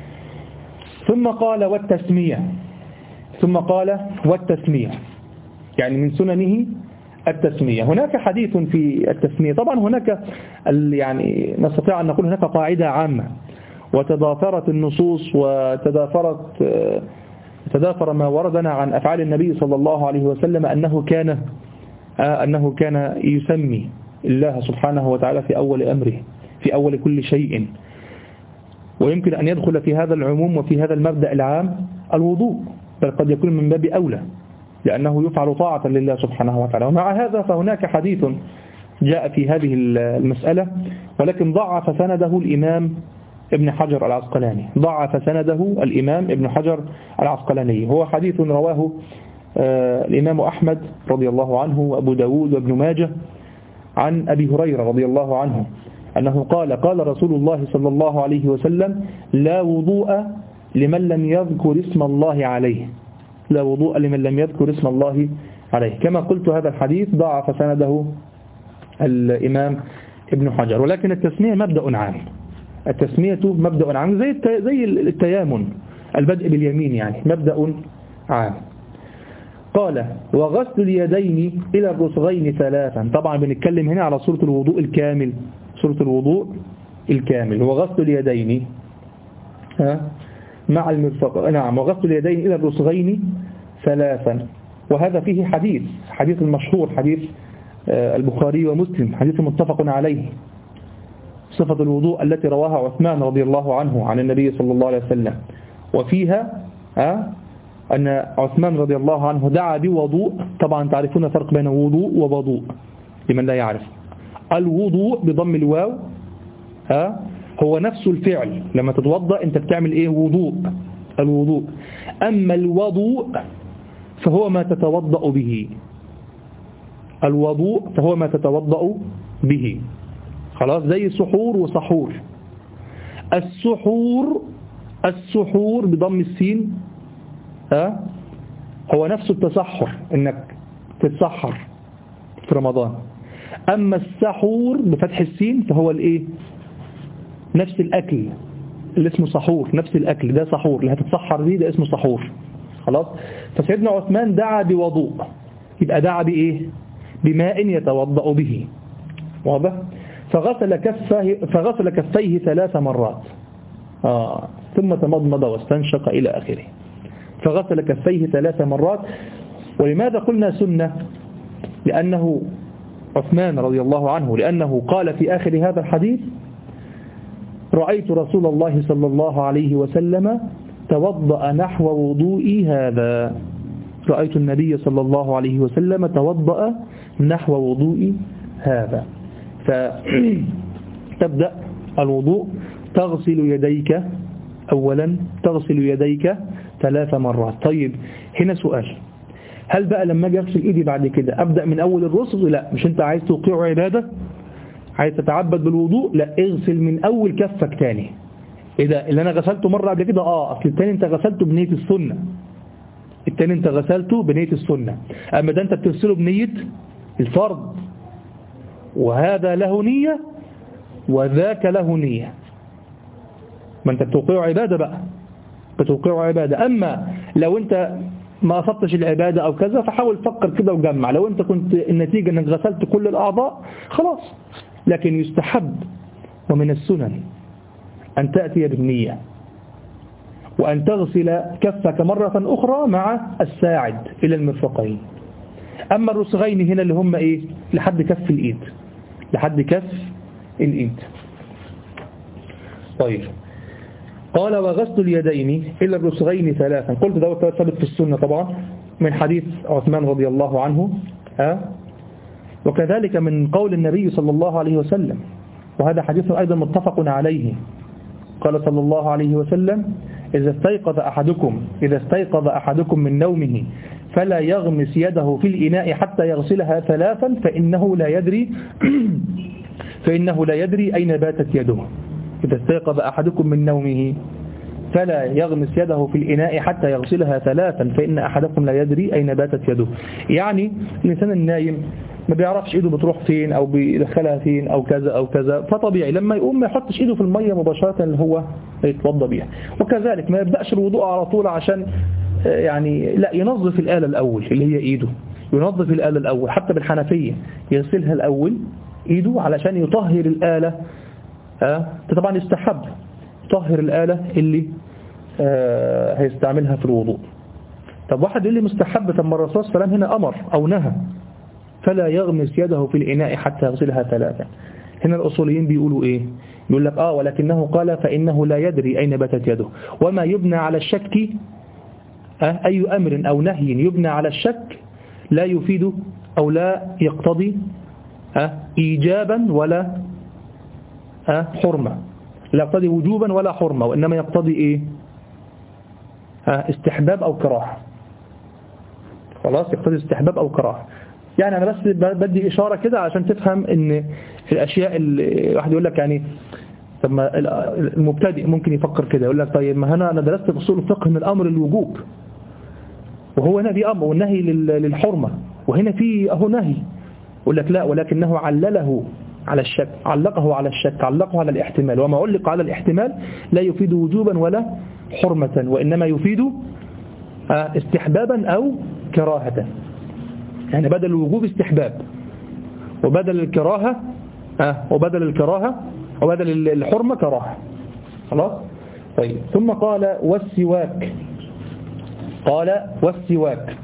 ثم قال والتسمية، ثم قال والتسمية يعني من سننه التسمية. هناك حديث في التسمية، طبعا هناك يعني نستطيع أن نقول هناك قاعدة عامة، وتضافرت النصوص وتضافرت تضافر ما وردنا عن أفعال النبي صلى الله عليه وسلم أنه كان أنه كان يسمي الله سبحانه وتعالى في أول أمره، في أول كل شيء. ويمكن أن يدخل في هذا العموم وفي هذا المبدأ العام الوضوء، بل قد يكون من باب أولى لأنه يفعل طاعة لله سبحانه وتعالى. ومع هذا فهناك حديث جاء في هذه المسألة ولكن ضعف سنده الإمام ابن حجر العسقلاني، ضعف سنده الإمام ابن حجر العسقلاني. هو حديث رواه الإمام أحمد رضي الله عنه وأبو داود وابن ماجه عن أبي هريرة رضي الله عنه أنه قال قال رسول الله صلى الله عليه وسلم لا وضوء لمن لم يذكر اسم الله عليه، لا وضوء لمن لم يذكر اسم الله عليه. كما قلت هذا الحديث ضعف سنده الإمام ابن حجر. ولكن التسمية مبدأ عام، التسمية مبدأ عام زي زي التيامن، البدء باليمين يعني مبدأ عام. قال وغسل اليدين إلى الرسغين ثلاثا. طبعا بنتكلم هنا على سورة الوضوء الكامل، سورة الوضوء الكامل. وغسل اليدين ها مع المرفق، نعم، وغسل اليدين إلى الرسغين ثلاثا. وهذا فيه حديث حديث المشهور، حديث البخاري ومسلم، حديث متفق عليه، صفة الوضوء التي رواها عثمان رضي الله عنه عن النبي صلى الله عليه وسلم. وفيها ها أن عثمان رضي الله عنه دعا بوضوء. طبعا تعرفون فرق بين وضوء ووضوء لمن لا يعرف. الوضوء بضم الواو ها هو نفس الفعل، لما تتوضأ انت بتعمل ايه؟ وضوء، الوضوء. اما الوضوء فهو ما تتوضأ به، الوضوء فهو ما تتوضأ به. خلاص، زي سحور وسحور. السحور السحور بضم السين ها هو نفس التسحر، انك تتسحر في رمضان. اما السحور بفتح السين فهو الايه؟ نفس الأكل اللي اسمه سحور، نفس الأكل ده سحور، اللي هتتسحر بيه ده اسمه سحور. خلاص. فسيدنا عثمان دعا بوضوء، يبقى دعا بإيه؟ بماء يتوضأ به، واضح؟ فغسل كفيه فغسل كفيه ثلاث مرات آه. ثم تمضمض واستنشق إلى آخره. فغسل كفيه ثلاث مرات. ولماذا قلنا سنة؟ لأنه عثمان رضي الله عنه لأنه قال في آخر هذا الحديث رأيت رسول الله صلى الله عليه وسلم توضأ نحو وضوئي هذا، رأيت النبي صلى الله عليه وسلم توضأ نحو وضوئي هذا. فتبدأ الوضوء تغسل يديك أولا، تغسل يديك ثلاث مرات. طيب هنا سؤال، هل بقى لما اجي اغسل ايدي بعد كده ابدأ من اول الرسغ؟ لا، مش انت عايز توقيع عبادة، عايز تتعبد بالوضوء، لا، اغسل من اول كفك تاني. اذا اللي انا غسلته مرة قبل كده اه اصل التاني انت غسلته بنية السنة، التاني انت غسلته بنية السنة، اما ده انت بتغسله بنية الفرض، وهذا له نية وذاك له نية. ما انت بتوقيع عبادة بقى، بتوقيع عبادة. اما لو انت ما أصبتش العبادة أو كذا فحاول تفكر كده وجمع. لو أنت كنت النتيجة أنك غسلت كل الأعضاء خلاص، لكن يستحب ومن السنن أن تأتي بالنية، وأن تغسل كفك مرة أخرى مع الساعد إلى المرفقين. أما الرسغين هنا اللي هم إيه؟ لحد كف الإيد، لحد كف الإيد. طيب قال وغسل اليدين إلى الرسغين ثلاثا. قلت ده ثابت في السنة طبعا من حديث عثمان رضي الله عنه، أه؟ وكذلك من قول النبي صلى الله عليه وسلم، وهذا حديث أيضا متفق عليه. قال صلى الله عليه وسلم إذا استيقظ أحدكم إذا استيقظ أحدكم من نومه فلا يغمس يده في الإناء حتى يغسلها ثلاثا فإنه لا يدري فإنه لا يدري أين باتت يده. إذا استيقظ أحدكم من نومه فلا يغمس يده في الإناء حتى يغسلها ثلاثا فإن أحدكم لا يدري أين باتت يده. يعني الإنسان النايم ما بيعرفش إيده بتروح فين أو بيدخلها فين أو كذا أو كذا، فطبيعي لما يقوم ما يحطش إيده في المية مباشرة اللي هو يتوضى بيها. وكذلك ما يبدأش الوضوء على طول عشان يعني لا، ينظف الآلة الأول اللي هي إيده، ينظف الآلة الأول حتى بالحنفية يغسلها الأول إيده علشان يطهر الآلة. أه؟ طبعا يستحب يطهر الآلة اللي أه هيستعملها في الوضوء. طب واحد يقول لي مستحب، طب ما الرسول صلى الله عليه وسلم هنا أمر أو نهى فلا يغمس يده في الإناء حتى يغسلها ثلاثا. هنا الأصوليين بيقولوا إيه؟ يقول لك آه ولكنه قال فإنه لا يدري أين باتت يده. وما يبنى على الشك أه؟ أي أمر أو نهي يبنى على الشك لا يفيد أو لا يقتضي أه؟ إيجابا ولا أه؟ حرمة، لا يقتضي وجوبا ولا حرمة، وإنما يقتضي إيه؟ أه؟ استحباب أو كراهة. خلاص، يقتضي استحباب أو كراهة. يعني أنا بس بدي إشارة كده عشان تفهم إن الأشياء اللي واحد يقول لك يعني طب ما المبتدئ ممكن يفكر كده يقول لك طيب ما هنا أنا درست في أصول الفقه من الأمر الوجوب، وهو هنا في أمر والنهي للحرمة، وهنا في أهو نهي. يقول لك لا، ولكنه علله على الشك، علقه على الشك، علقه على الاحتمال، وما علق على الاحتمال لا يفيد وجوبا ولا حرمة، وإنما يفيد استحبابا أو كراهة. يعني بدل الوجوب استحباب، وبدل الكراهة آه وبدل الكراهة وبدل الحرمة كراهة. خلاص. طيب ثم قال والسواك، قال والسواك.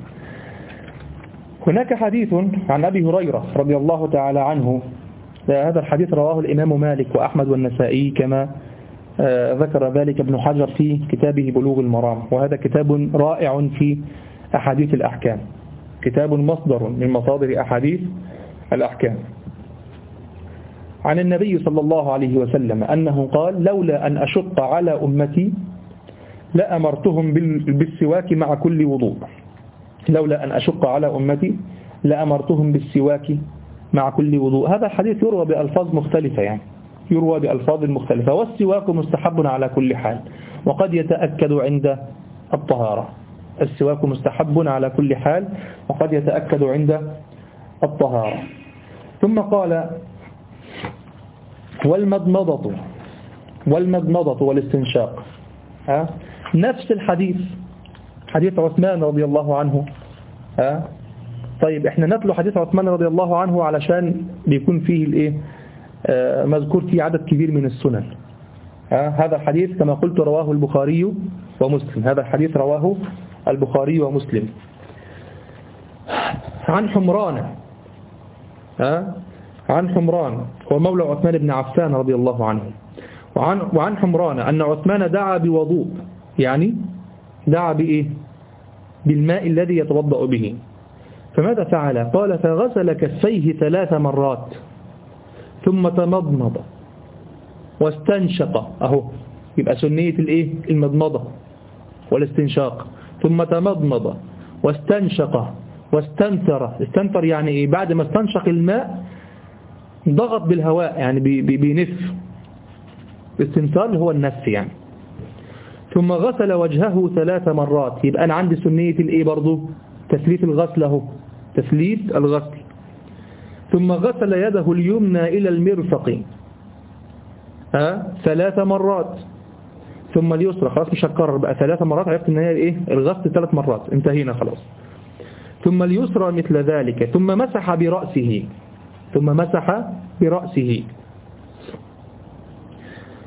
هناك حديث عن أبي هريرة رضي الله تعالى عنه، هذا الحديث رواه الإمام مالك وأحمد والنسائي كما آه ذكر ذلك ابن حجر في كتابه بلوغ المرام، وهذا كتاب رائع في أحاديث الأحكام، كتاب مصدر من مصادر أحاديث الأحكام. عن النبي صلى الله عليه وسلم أنه قال لولا أن أشق على أمتي لأمرتهم بالسواك مع كل وضوء. لولا أن أشق على أمتي لأمرتهم بالسواك مع كل وضوء. هذا الحديث يروى بألفاظ مختلفة، يعني يروى بألفاظ مختلفة. والسواك مستحب على كل حال وقد يتأكد عند الطهارة. السواك مستحب على كل حال وقد يتأكد عند الطهارة. ثم قال والمضمضة والمضمضة والاستنشاق، ها؟ نفس الحديث، حديث عثمان رضي الله عنه. ها؟ طيب احنا نتلو حديث عثمان رضي الله عنه علشان بيكون فيه الايه آه مذكور فيه عدد كبير من السنن. ها؟ هذا الحديث كما قلت رواه البخاري ومسلم، هذا الحديث رواه البخاري ومسلم. عن حمران، ها؟ عن حمران هو مولى عثمان بن عفان رضي الله عنه. وعن, وعن حمران أن عثمان دعا بوضوء، يعني دعا بإيه؟ بالماء الذي يتوضأ به. فماذا فعل؟ قال فغسل كفيه ثلاث مرات ثم تمضمض واستنشق. أهو يبقى سنية الإيه؟ المضمضة والاستنشاق. ثم تمضمض واستنشق واستنثر. استنثر يعني إيه؟ بعد ما استنشق الماء ضغط بالهواء، يعني بينف. الاستنثار هو النفس يعني. ثم غسل وجهه ثلاث مرات. يبقى أنا عندي سنية الإيه برضو؟ تثليث الغسل اهو، تثليث الغسل. ثم غسل يده اليمنى إلى المرفق ها ثلاث مرات. ثم اليسرى، خلاص مش هتكرر بقى، ثلاث مرات. عرفت ان هي ايه؟ الغسل ثلاث مرات، انتهينا خلاص. ثم اليسرى مثل ذلك. ثم مسح برأسه، ثم مسح برأسه.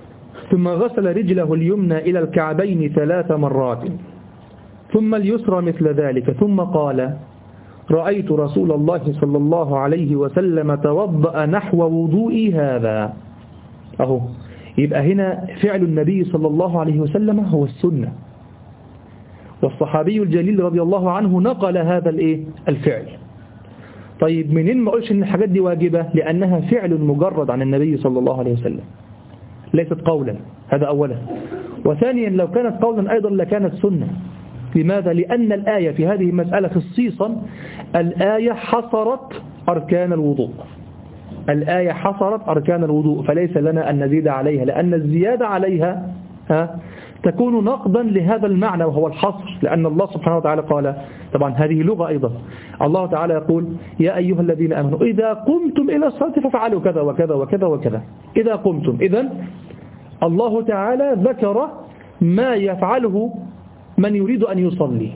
ثم غسل رجله اليمنى إلى الكعبين ثلاث مرات ثم اليسرى مثل ذلك ثم قال رأيت رسول الله صلى الله عليه وسلم توضأ نحو وضوئي هذا. أهو يبقى هنا فعل النبي صلى الله عليه وسلم هو السنة، والصحابي الجليل رضي الله عنه نقل هذا الايه الفعل. طيب منين ما قلش ان الحاجات دي واجبة؟ لأنها فعل مجرد عن النبي صلى الله عليه وسلم ليست قولا، هذا أولا. وثانيا لو كانت قولا أيضا لكانت سنة. لماذا؟ لأن الآية في هذه المسألة خصيصا الآية حصرت أركان الوضوء، الآية حصرت أركان الوضوء، فليس لنا أن نزيد عليها، لأن الزيادة عليها ها تكون نقضا لهذا المعنى وهو الحصر. لأن الله سبحانه وتعالى قال، طبعا هذه لغة أيضا، الله تعالى يقول يا أيها الذين آمنوا إذا قمتم إلى الصلاة فافعلوا كذا وكذا وكذا وكذا. إذا قمتم، إذن الله تعالى ذكر ما يفعله من يريد أن يصلي.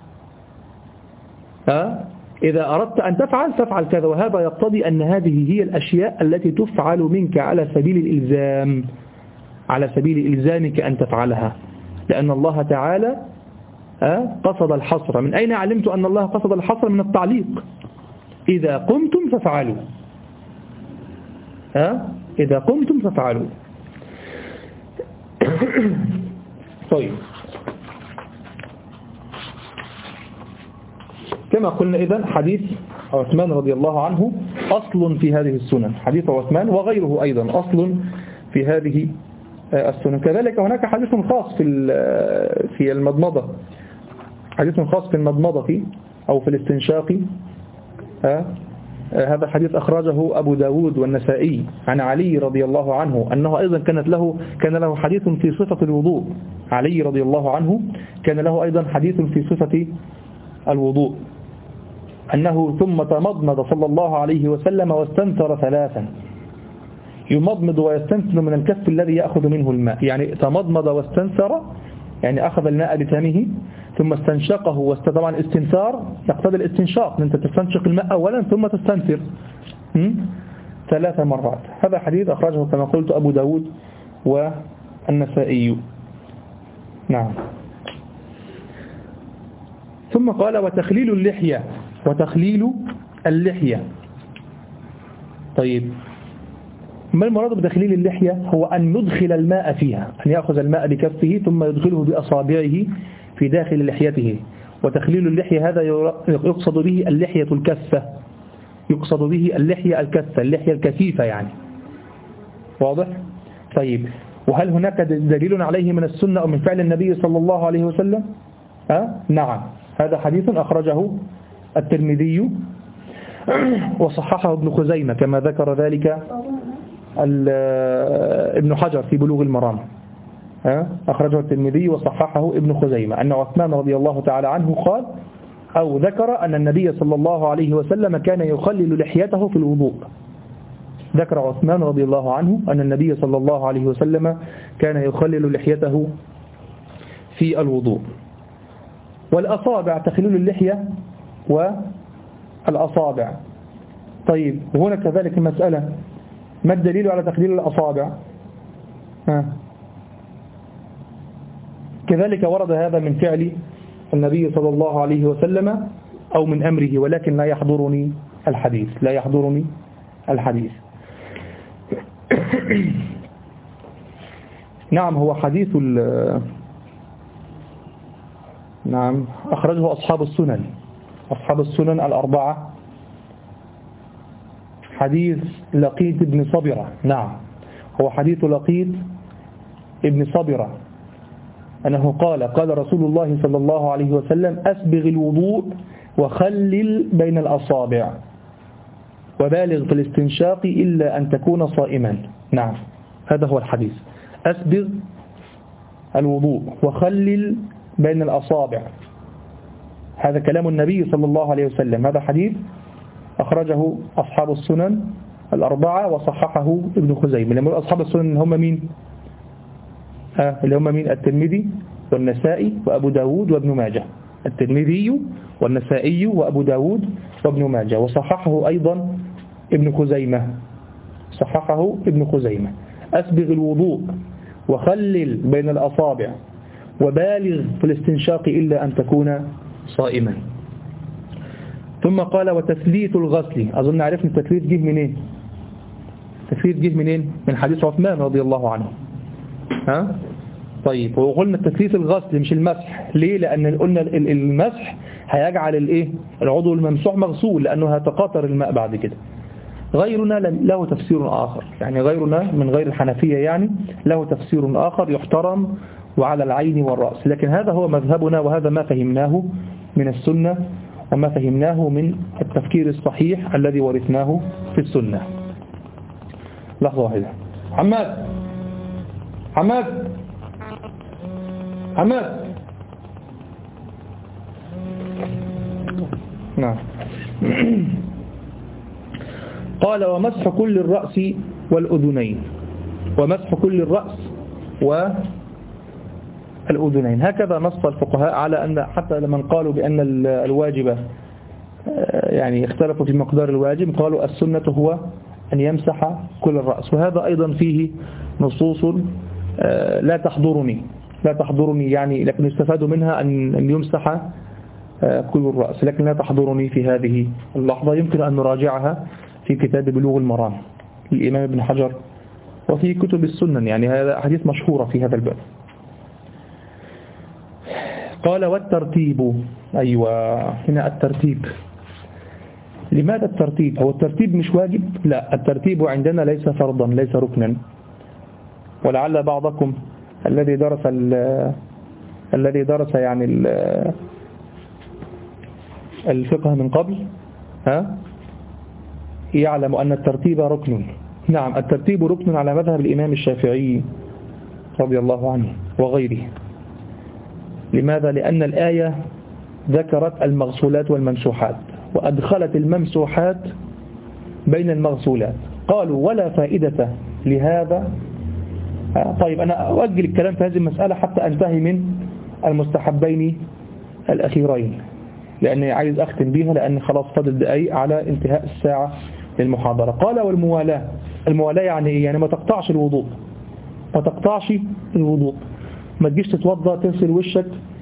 ها إذا أردت أن تفعل فافعل كذا، وهذا يقتضي أن هذه هي الأشياء التي تفعل منك على سبيل الإلزام، على سبيل إلزامك أن تفعلها، لأن الله تعالى قصد الحصر. من أين علمت أن الله قصد الحصر؟ من التعليق، إذا قمتم فافعلوا، ها إذا قمتم فافعلوا. طيب كما قلنا إذن حديث عثمان رضي الله عنه أصل في هذه السنن، حديث عثمان وغيره أيضا أصل في هذه السنن. كذلك هناك حديث خاص في في المضمضة، حديث خاص في المضمضة أو في الاستنشاق. هذا حديث أخرجه أبو داود والنسائي عن علي رضي الله عنه أنه أيضا كانت له كان له حديث في صفة الوضوء. علي رضي الله عنه كان له أيضا حديث في صفة الوضوء، أنه ثم تمضمض صلى الله عليه وسلم واستنثر ثلاثا. يمضمض ويستنثر من الكف الذي يأخذ منه الماء، يعني تمضمض واستنثر يعني أخذ الماء بفمه ثم استنشقه. وطبعا استنثار يقتضي الاستنشاق، أنت تستنشق الماء أولا ثم تستنثر ثلاث مرات. هذا حديث أخرجه كما قلت أبو داود والنسائي. نعم. ثم قال وتخليل اللحية، وتخليل اللحية. طيب ما المراد بتخليل اللحية؟ هو أن يدخل الماء فيها، أن يأخذ الماء بكفه ثم يدخله بأصابعه في داخل لحيته. وتخليل اللحية هذا يقصد به اللحية الكثة، يقصد به اللحية الكثة، اللحية الكثيفة يعني. واضح؟ طيب وهل هناك دليل عليه من السنة أو من فعل النبي صلى الله عليه وسلم؟ أه؟ نعم، هذا حديث أخرجه الترمذي وصححه ابن خزيمة كما ذكر ذلك ابن حجر في بلوغ المرام. أخرجه الترمذي وصححه ابن خزيمة أن عثمان رضي الله تعالى عنه قال أو ذكر أن النبي صلى الله عليه وسلم كان يخلل لحيته في الوضوء. ذكر عثمان رضي الله عنه أن النبي صلى الله عليه وسلم كان يخلل لحيته في الوضوء. والأصابع، تخليل اللحية والأصابع. طيب هنا كذلك مسألة، ما الدليل على تخليل الأصابع؟ ها. كذلك ورد هذا من فعل النبي صلى الله عليه وسلم أو من أمره، ولكن لا يحضرني الحديث، لا يحضرني الحديث. نعم هو حديث نعم أخرجه أصحاب السنن، أصحاب السنن الأربعة، حديث لقيط بن صبرة. نعم هو حديث لقيط ابن صبرة أنه قال قال رسول الله صلى الله عليه وسلم أسبغ الوضوء وخلل بين الأصابع وبالغ في الاستنشاق إلا أن تكون صائما. نعم هذا هو الحديث، أسبغ الوضوء وخلل بين الأصابع، هذا كلام النبي صلى الله عليه وسلم. هذا حديث أخرجه أصحاب السنن الأربعة وصححه ابن خزيمة. لما يقول أصحاب السنن هم مين؟ ها اللي هم مين؟ الترمذي والنسائي وأبو داود وابن ماجه. الترمذي والنسائي وأبو داود وابن ماجه، وصححه أيضا ابن خزيمة، صححه ابن خزيمة. أسبغ الوضوء وخلل بين الأصابع وبالغ في الاستنشاق إلا أن تكون صائما. ثم قال وتثليث الغسل. أظن عرفنا التثليث جه منين؟ التثليث جه منين؟ من حديث عثمان رضي الله عنه. ها؟ طيب وقلنا التثليث الغسل مش المسح. ليه؟ لأن قلنا المسح هيجعل الايه العضو الممسوح مغسول لأنه هيتقاطر الماء بعد كده. غيرنا له تفسير آخر، يعني غيرنا من غير الحنفية يعني له تفسير آخر يحترم وعلى العين والرأس، لكن هذا هو مذهبنا وهذا ما فهمناه من السنة وما فهمناه من التفكير الصحيح الذي ورثناه في السنة. لحظة واحدة. حماد حماد حماد نعم. قال ومسح كل الرأس والأذنين، ومسح كل الرأس والأذنين. هكذا نص الفقهاء على أن حتى لمن قالوا بأن الواجب يعني اختلفوا في مقدار الواجب، قالوا السنة هو أن يمسح كل الرأس، وهذا أيضا فيه نصوص لا تحضرني لا تحضرني يعني لكن يستفاد منها أن يمسح كل الرأس، لكن لا تحضرني في هذه اللحظة. يمكن أن نراجعها في كتاب بلوغ المرام للإمام ابن حجر وفي كتب السنن، يعني هذا حديث مشهورة في هذا الباب. قال والترتيب. أيوة هنا الترتيب. لماذا الترتيب؟ هو الترتيب مش واجب؟ لا، الترتيب عندنا ليس فرضا ليس ركنا، ولعل بعضكم الذي درس الذي درس يعني الفقه من قبل ها يعلم أن الترتيب ركن. نعم الترتيب ركن على مذهب الإمام الشافعي رضي الله عنه وغيره. لماذا؟ لأن الآية ذكرت المغسولات والممسوحات وأدخلت الممسوحات بين المغسولات. قالوا ولا فائدة لهذا. طيب أنا أؤجل الكلام في هذه المسألة حتى أنتهي من المستحبين الأخيرين، لأني عايز أختم بيها لأن خلاص فاضل دقايق على انتهاء الساعة للمحاضرة. قال والموالاة. الموالاة يعني إيه؟ يعني ما تقطعش الوضوء، ما تقطعش الوضوء، ما تجيش تتوضأ تغسل وشك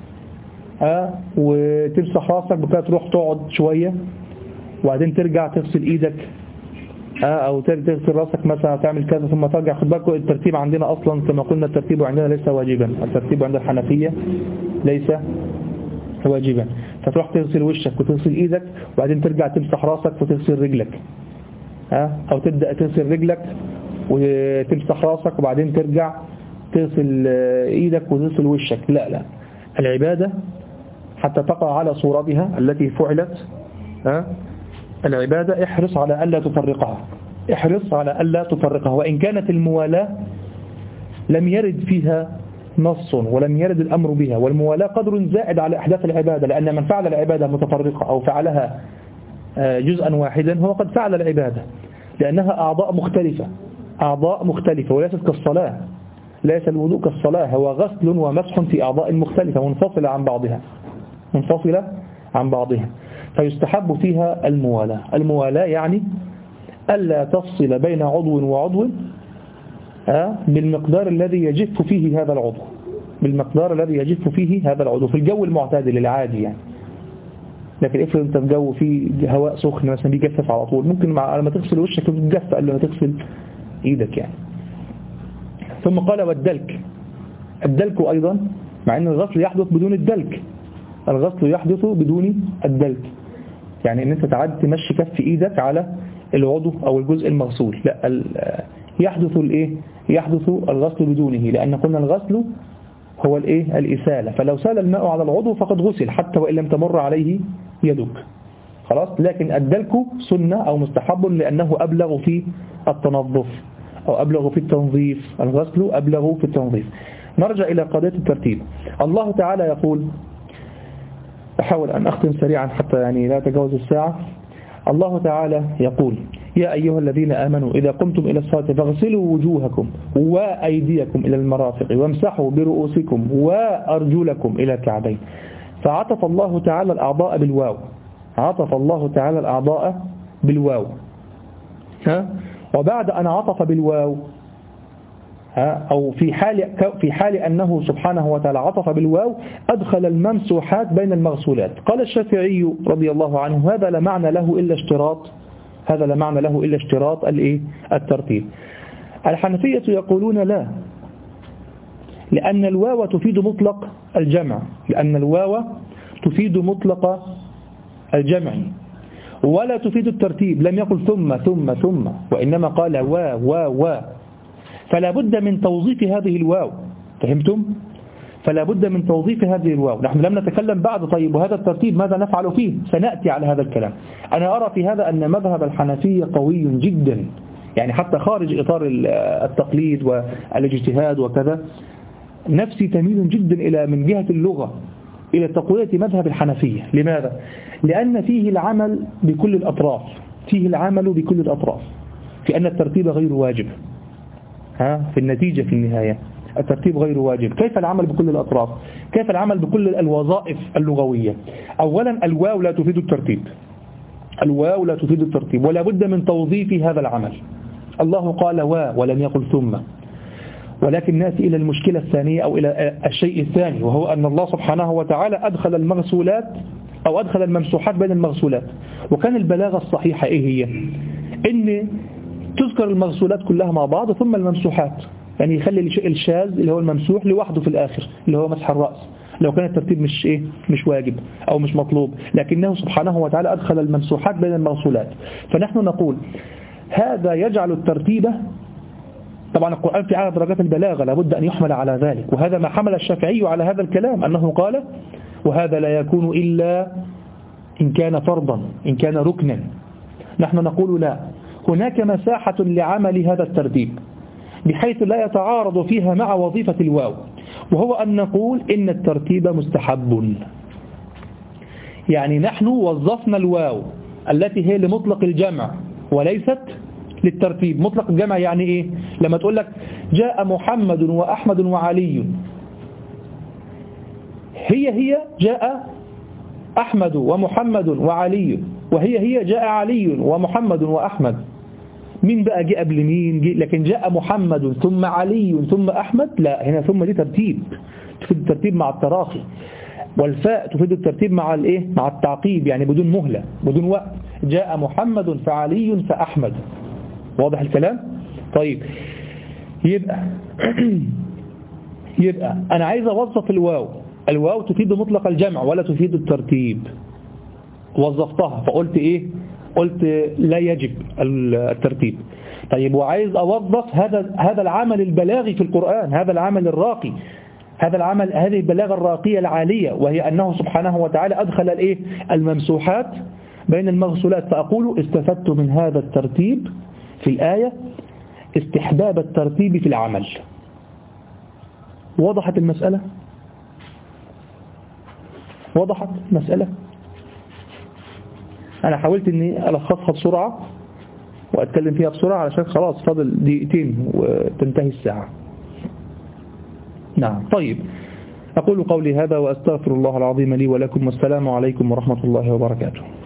ها وتمسح راسك بكده تروح تقعد شوية وبعدين ترجع تغسل إيدك ها أو تغسل راسك مثلا تعمل كذا ثم ترجع. خد بالك الترتيب عندنا أصلا كما قلنا الترتيب عندنا ليس واجبا، الترتيب عند الحنفية ليس واجبا. فتروح تغسل وشك وتغسل ايدك وبعدين ترجع تمسح راسك وتغسل رجلك ها او تبدأ تغسل رجلك وتمسح راسك وبعدين ترجع تغسل ايدك وتغسل وشك. لا لا، العبادة حتى تقع على صورتها التي فعلت ها العبادة احرص على ألا تفرقها، احرص على ألا تفرقها. وإن كانت الموالاة لم يرد فيها نص ولم يرد الأمر بها، والموالاة قدر زائد على أحداث العبادة، لأن من فعل العبادة متفرقة أو فعلها جزءا واحدا هو قد فعل العبادة، لأنها أعضاء مختلفة أعضاء مختلفة وليست كالصلاة. ليس الوضوء كالصلاة، هو غسل ومسح في أعضاء مختلفة منفصلة عن بعضها منفصلة عن بعضها فيستحب فيها الموالاة. الموالاة يعني ألا تفصل بين عضو وعضو بالمقدار الذي يجف فيه هذا العضو بالمقدار الذي يجف فيه هذا العضو في الجو المعتدل العادي يعني. لكن افرض انت في جو فيه هواء سخن مثلا بيجفف على طول، ممكن مع لما تغسل وشك تجف قبل ما تغسل ايدك يعني. ثم قال والدلك. الدلك ايضا مع ان الغسل يحدث بدون الدلك، الغسل يحدث بدون الدلك، يعني ان انت تعد تمشي كف ايدك على العضو او الجزء المغسول، لا يحدث الايه يحدث الغسل بدونه، لان قلنا الغسل هو الايه الإسالة، فلو سال الماء على العضو فقد غسل حتى وإن لم تمر عليه يدك خلاص. لكن الدلك سنة أو مستحب لأنه أبلغ في التنظف أو أبلغ في التنظيف، الغسل أبلغ في التنظيف. نرجع إلى قضية الترتيب. الله تعالى يقول، أحاول أن أختم سريعا حتى يعني لا تجاوز الساعة. الله تعالى يقول يا أيها الذين آمنوا إذا قمتم إلى الصلاة فاغسلوا وجوهكم وأيديكم إلى المرافق وامسحوا برؤوسكم وأرجلكم إلى الكعبين. فعطف الله تعالى الأعضاء بالواو عطف الله تعالى الأعضاء بالواو ها؟ وبعد أن عطف بالواو أو في حال في حال أنه سبحانه وتعالى عطف بالواو أدخل الممسوحات بين المغسولات. قال الشافعي رضي الله عنه هذا لا معنى له إلا اشتراط هذا لا معنى له إلا اشتراط الإيه الترتيب. الحنفية يقولون لا، لأن الواو تفيد مطلق الجمع لأن الواو تفيد مطلق الجمع ولا تفيد الترتيب. لم يقل ثم ثم ثم وإنما قال وا وا وا، فلا بد من توظيف هذه الواو. فهمتم؟ فلا بد من توظيف هذه الواو. نحن لم نتكلم بعد. طيب وهذا الترتيب ماذا نفعل فيه؟ سنأتي على هذا الكلام. أنا أرى في هذا أن مذهب الحنفية قوي جدا، يعني حتى خارج إطار التقليد والاجتهاد وكذا، نفسي تميل جدا إلى من جهة اللغة إلى تقوية مذهب الحنفية. لماذا؟ لأن فيه العمل بكل الأطراف فيه العمل بكل الأطراف في أن الترتيب غير واجب. ها في النتيجة في النهاية الترتيب غير واجب. كيف العمل بكل الأطراف؟ كيف العمل بكل الوظائف اللغوية؟ أولا الواو لا تفيد الترتيب الواو لا تفيد الترتيب ولا بد من توظيف هذا العمل. الله قال وا ولم يقل ثم. ولكن نأتي إلى المشكلة الثانية أو إلى الشيء الثاني، وهو أن الله سبحانه وتعالى أدخل المغسولات أو أدخل الممسوحات بين المغسولات. وكان البلاغة الصحيحة إيه هي؟ إن تذكر المغسولات كلها مع بعض ثم الممسوحات، يعني يخلي الشاذ اللي هو الممسوح لوحده في الآخر اللي هو مسح الرأس، لو كان الترتيب مش إيه مش واجب أو مش مطلوب، لكنه سبحانه وتعالى أدخل الممسوحات بين المغسولات. فنحن نقول هذا يجعل الترتيب، طبعا القرآن في أعلى درجات البلاغة لابد أن يحمل على ذلك، وهذا ما حمل الشافعي على هذا الكلام أنه قال وهذا لا يكون إلا إن كان فرضا إن كان ركنا. نحن نقول لا، هناك مساحة لعمل هذا الترتيب بحيث لا يتعارض فيها مع وظيفة الواو، وهو أن نقول إن الترتيب مستحب. يعني نحن وظفنا الواو التي هي لمطلق الجمع وليست للترتيب. مطلق الجمع يعني إيه؟ لما تقول لك جاء محمد وأحمد وعلي، هي هي جاء أحمد ومحمد وعلي، وهي هي جاء علي ومحمد وأحمد. مين بقى جاء قبل مين؟ جاء لكن جاء محمد ثم علي ثم أحمد، لا، هنا ثم دي ترتيب، تفيد الترتيب مع التراخي، والفاء تفيد الترتيب مع الايه مع التعقيب، يعني بدون مهلة بدون وقت. جاء محمد فعلي فأحمد. واضح الكلام؟ طيب يبقى يبقى أنا عايز أوظف الواو. الواو تفيد مطلق الجمع ولا تفيد الترتيب. وظفتها فقلت إيه؟ قلت لا يجب الترتيب. طيب وعايز أوظف هذا هذا العمل البلاغي في القرآن، هذا العمل الراقي، هذا العمل هذه البلاغة الراقية العالية، وهي أنه سبحانه وتعالى أدخل الإيه الممسوحات بين المغسولات. فأقول استفدت من هذا الترتيب في الآية استحباب الترتيب في العمل. وضحت المسألة؟ وضحت المسألة؟ أنا حاولت أني ألخصها بسرعة وأتكلم فيها بسرعة علشان خلاص فاضل دقيقتين وتنتهي الساعة. نعم. طيب أقول قولي هذا وأستغفر الله العظيم لي ولكم، والسلام عليكم ورحمة الله وبركاته.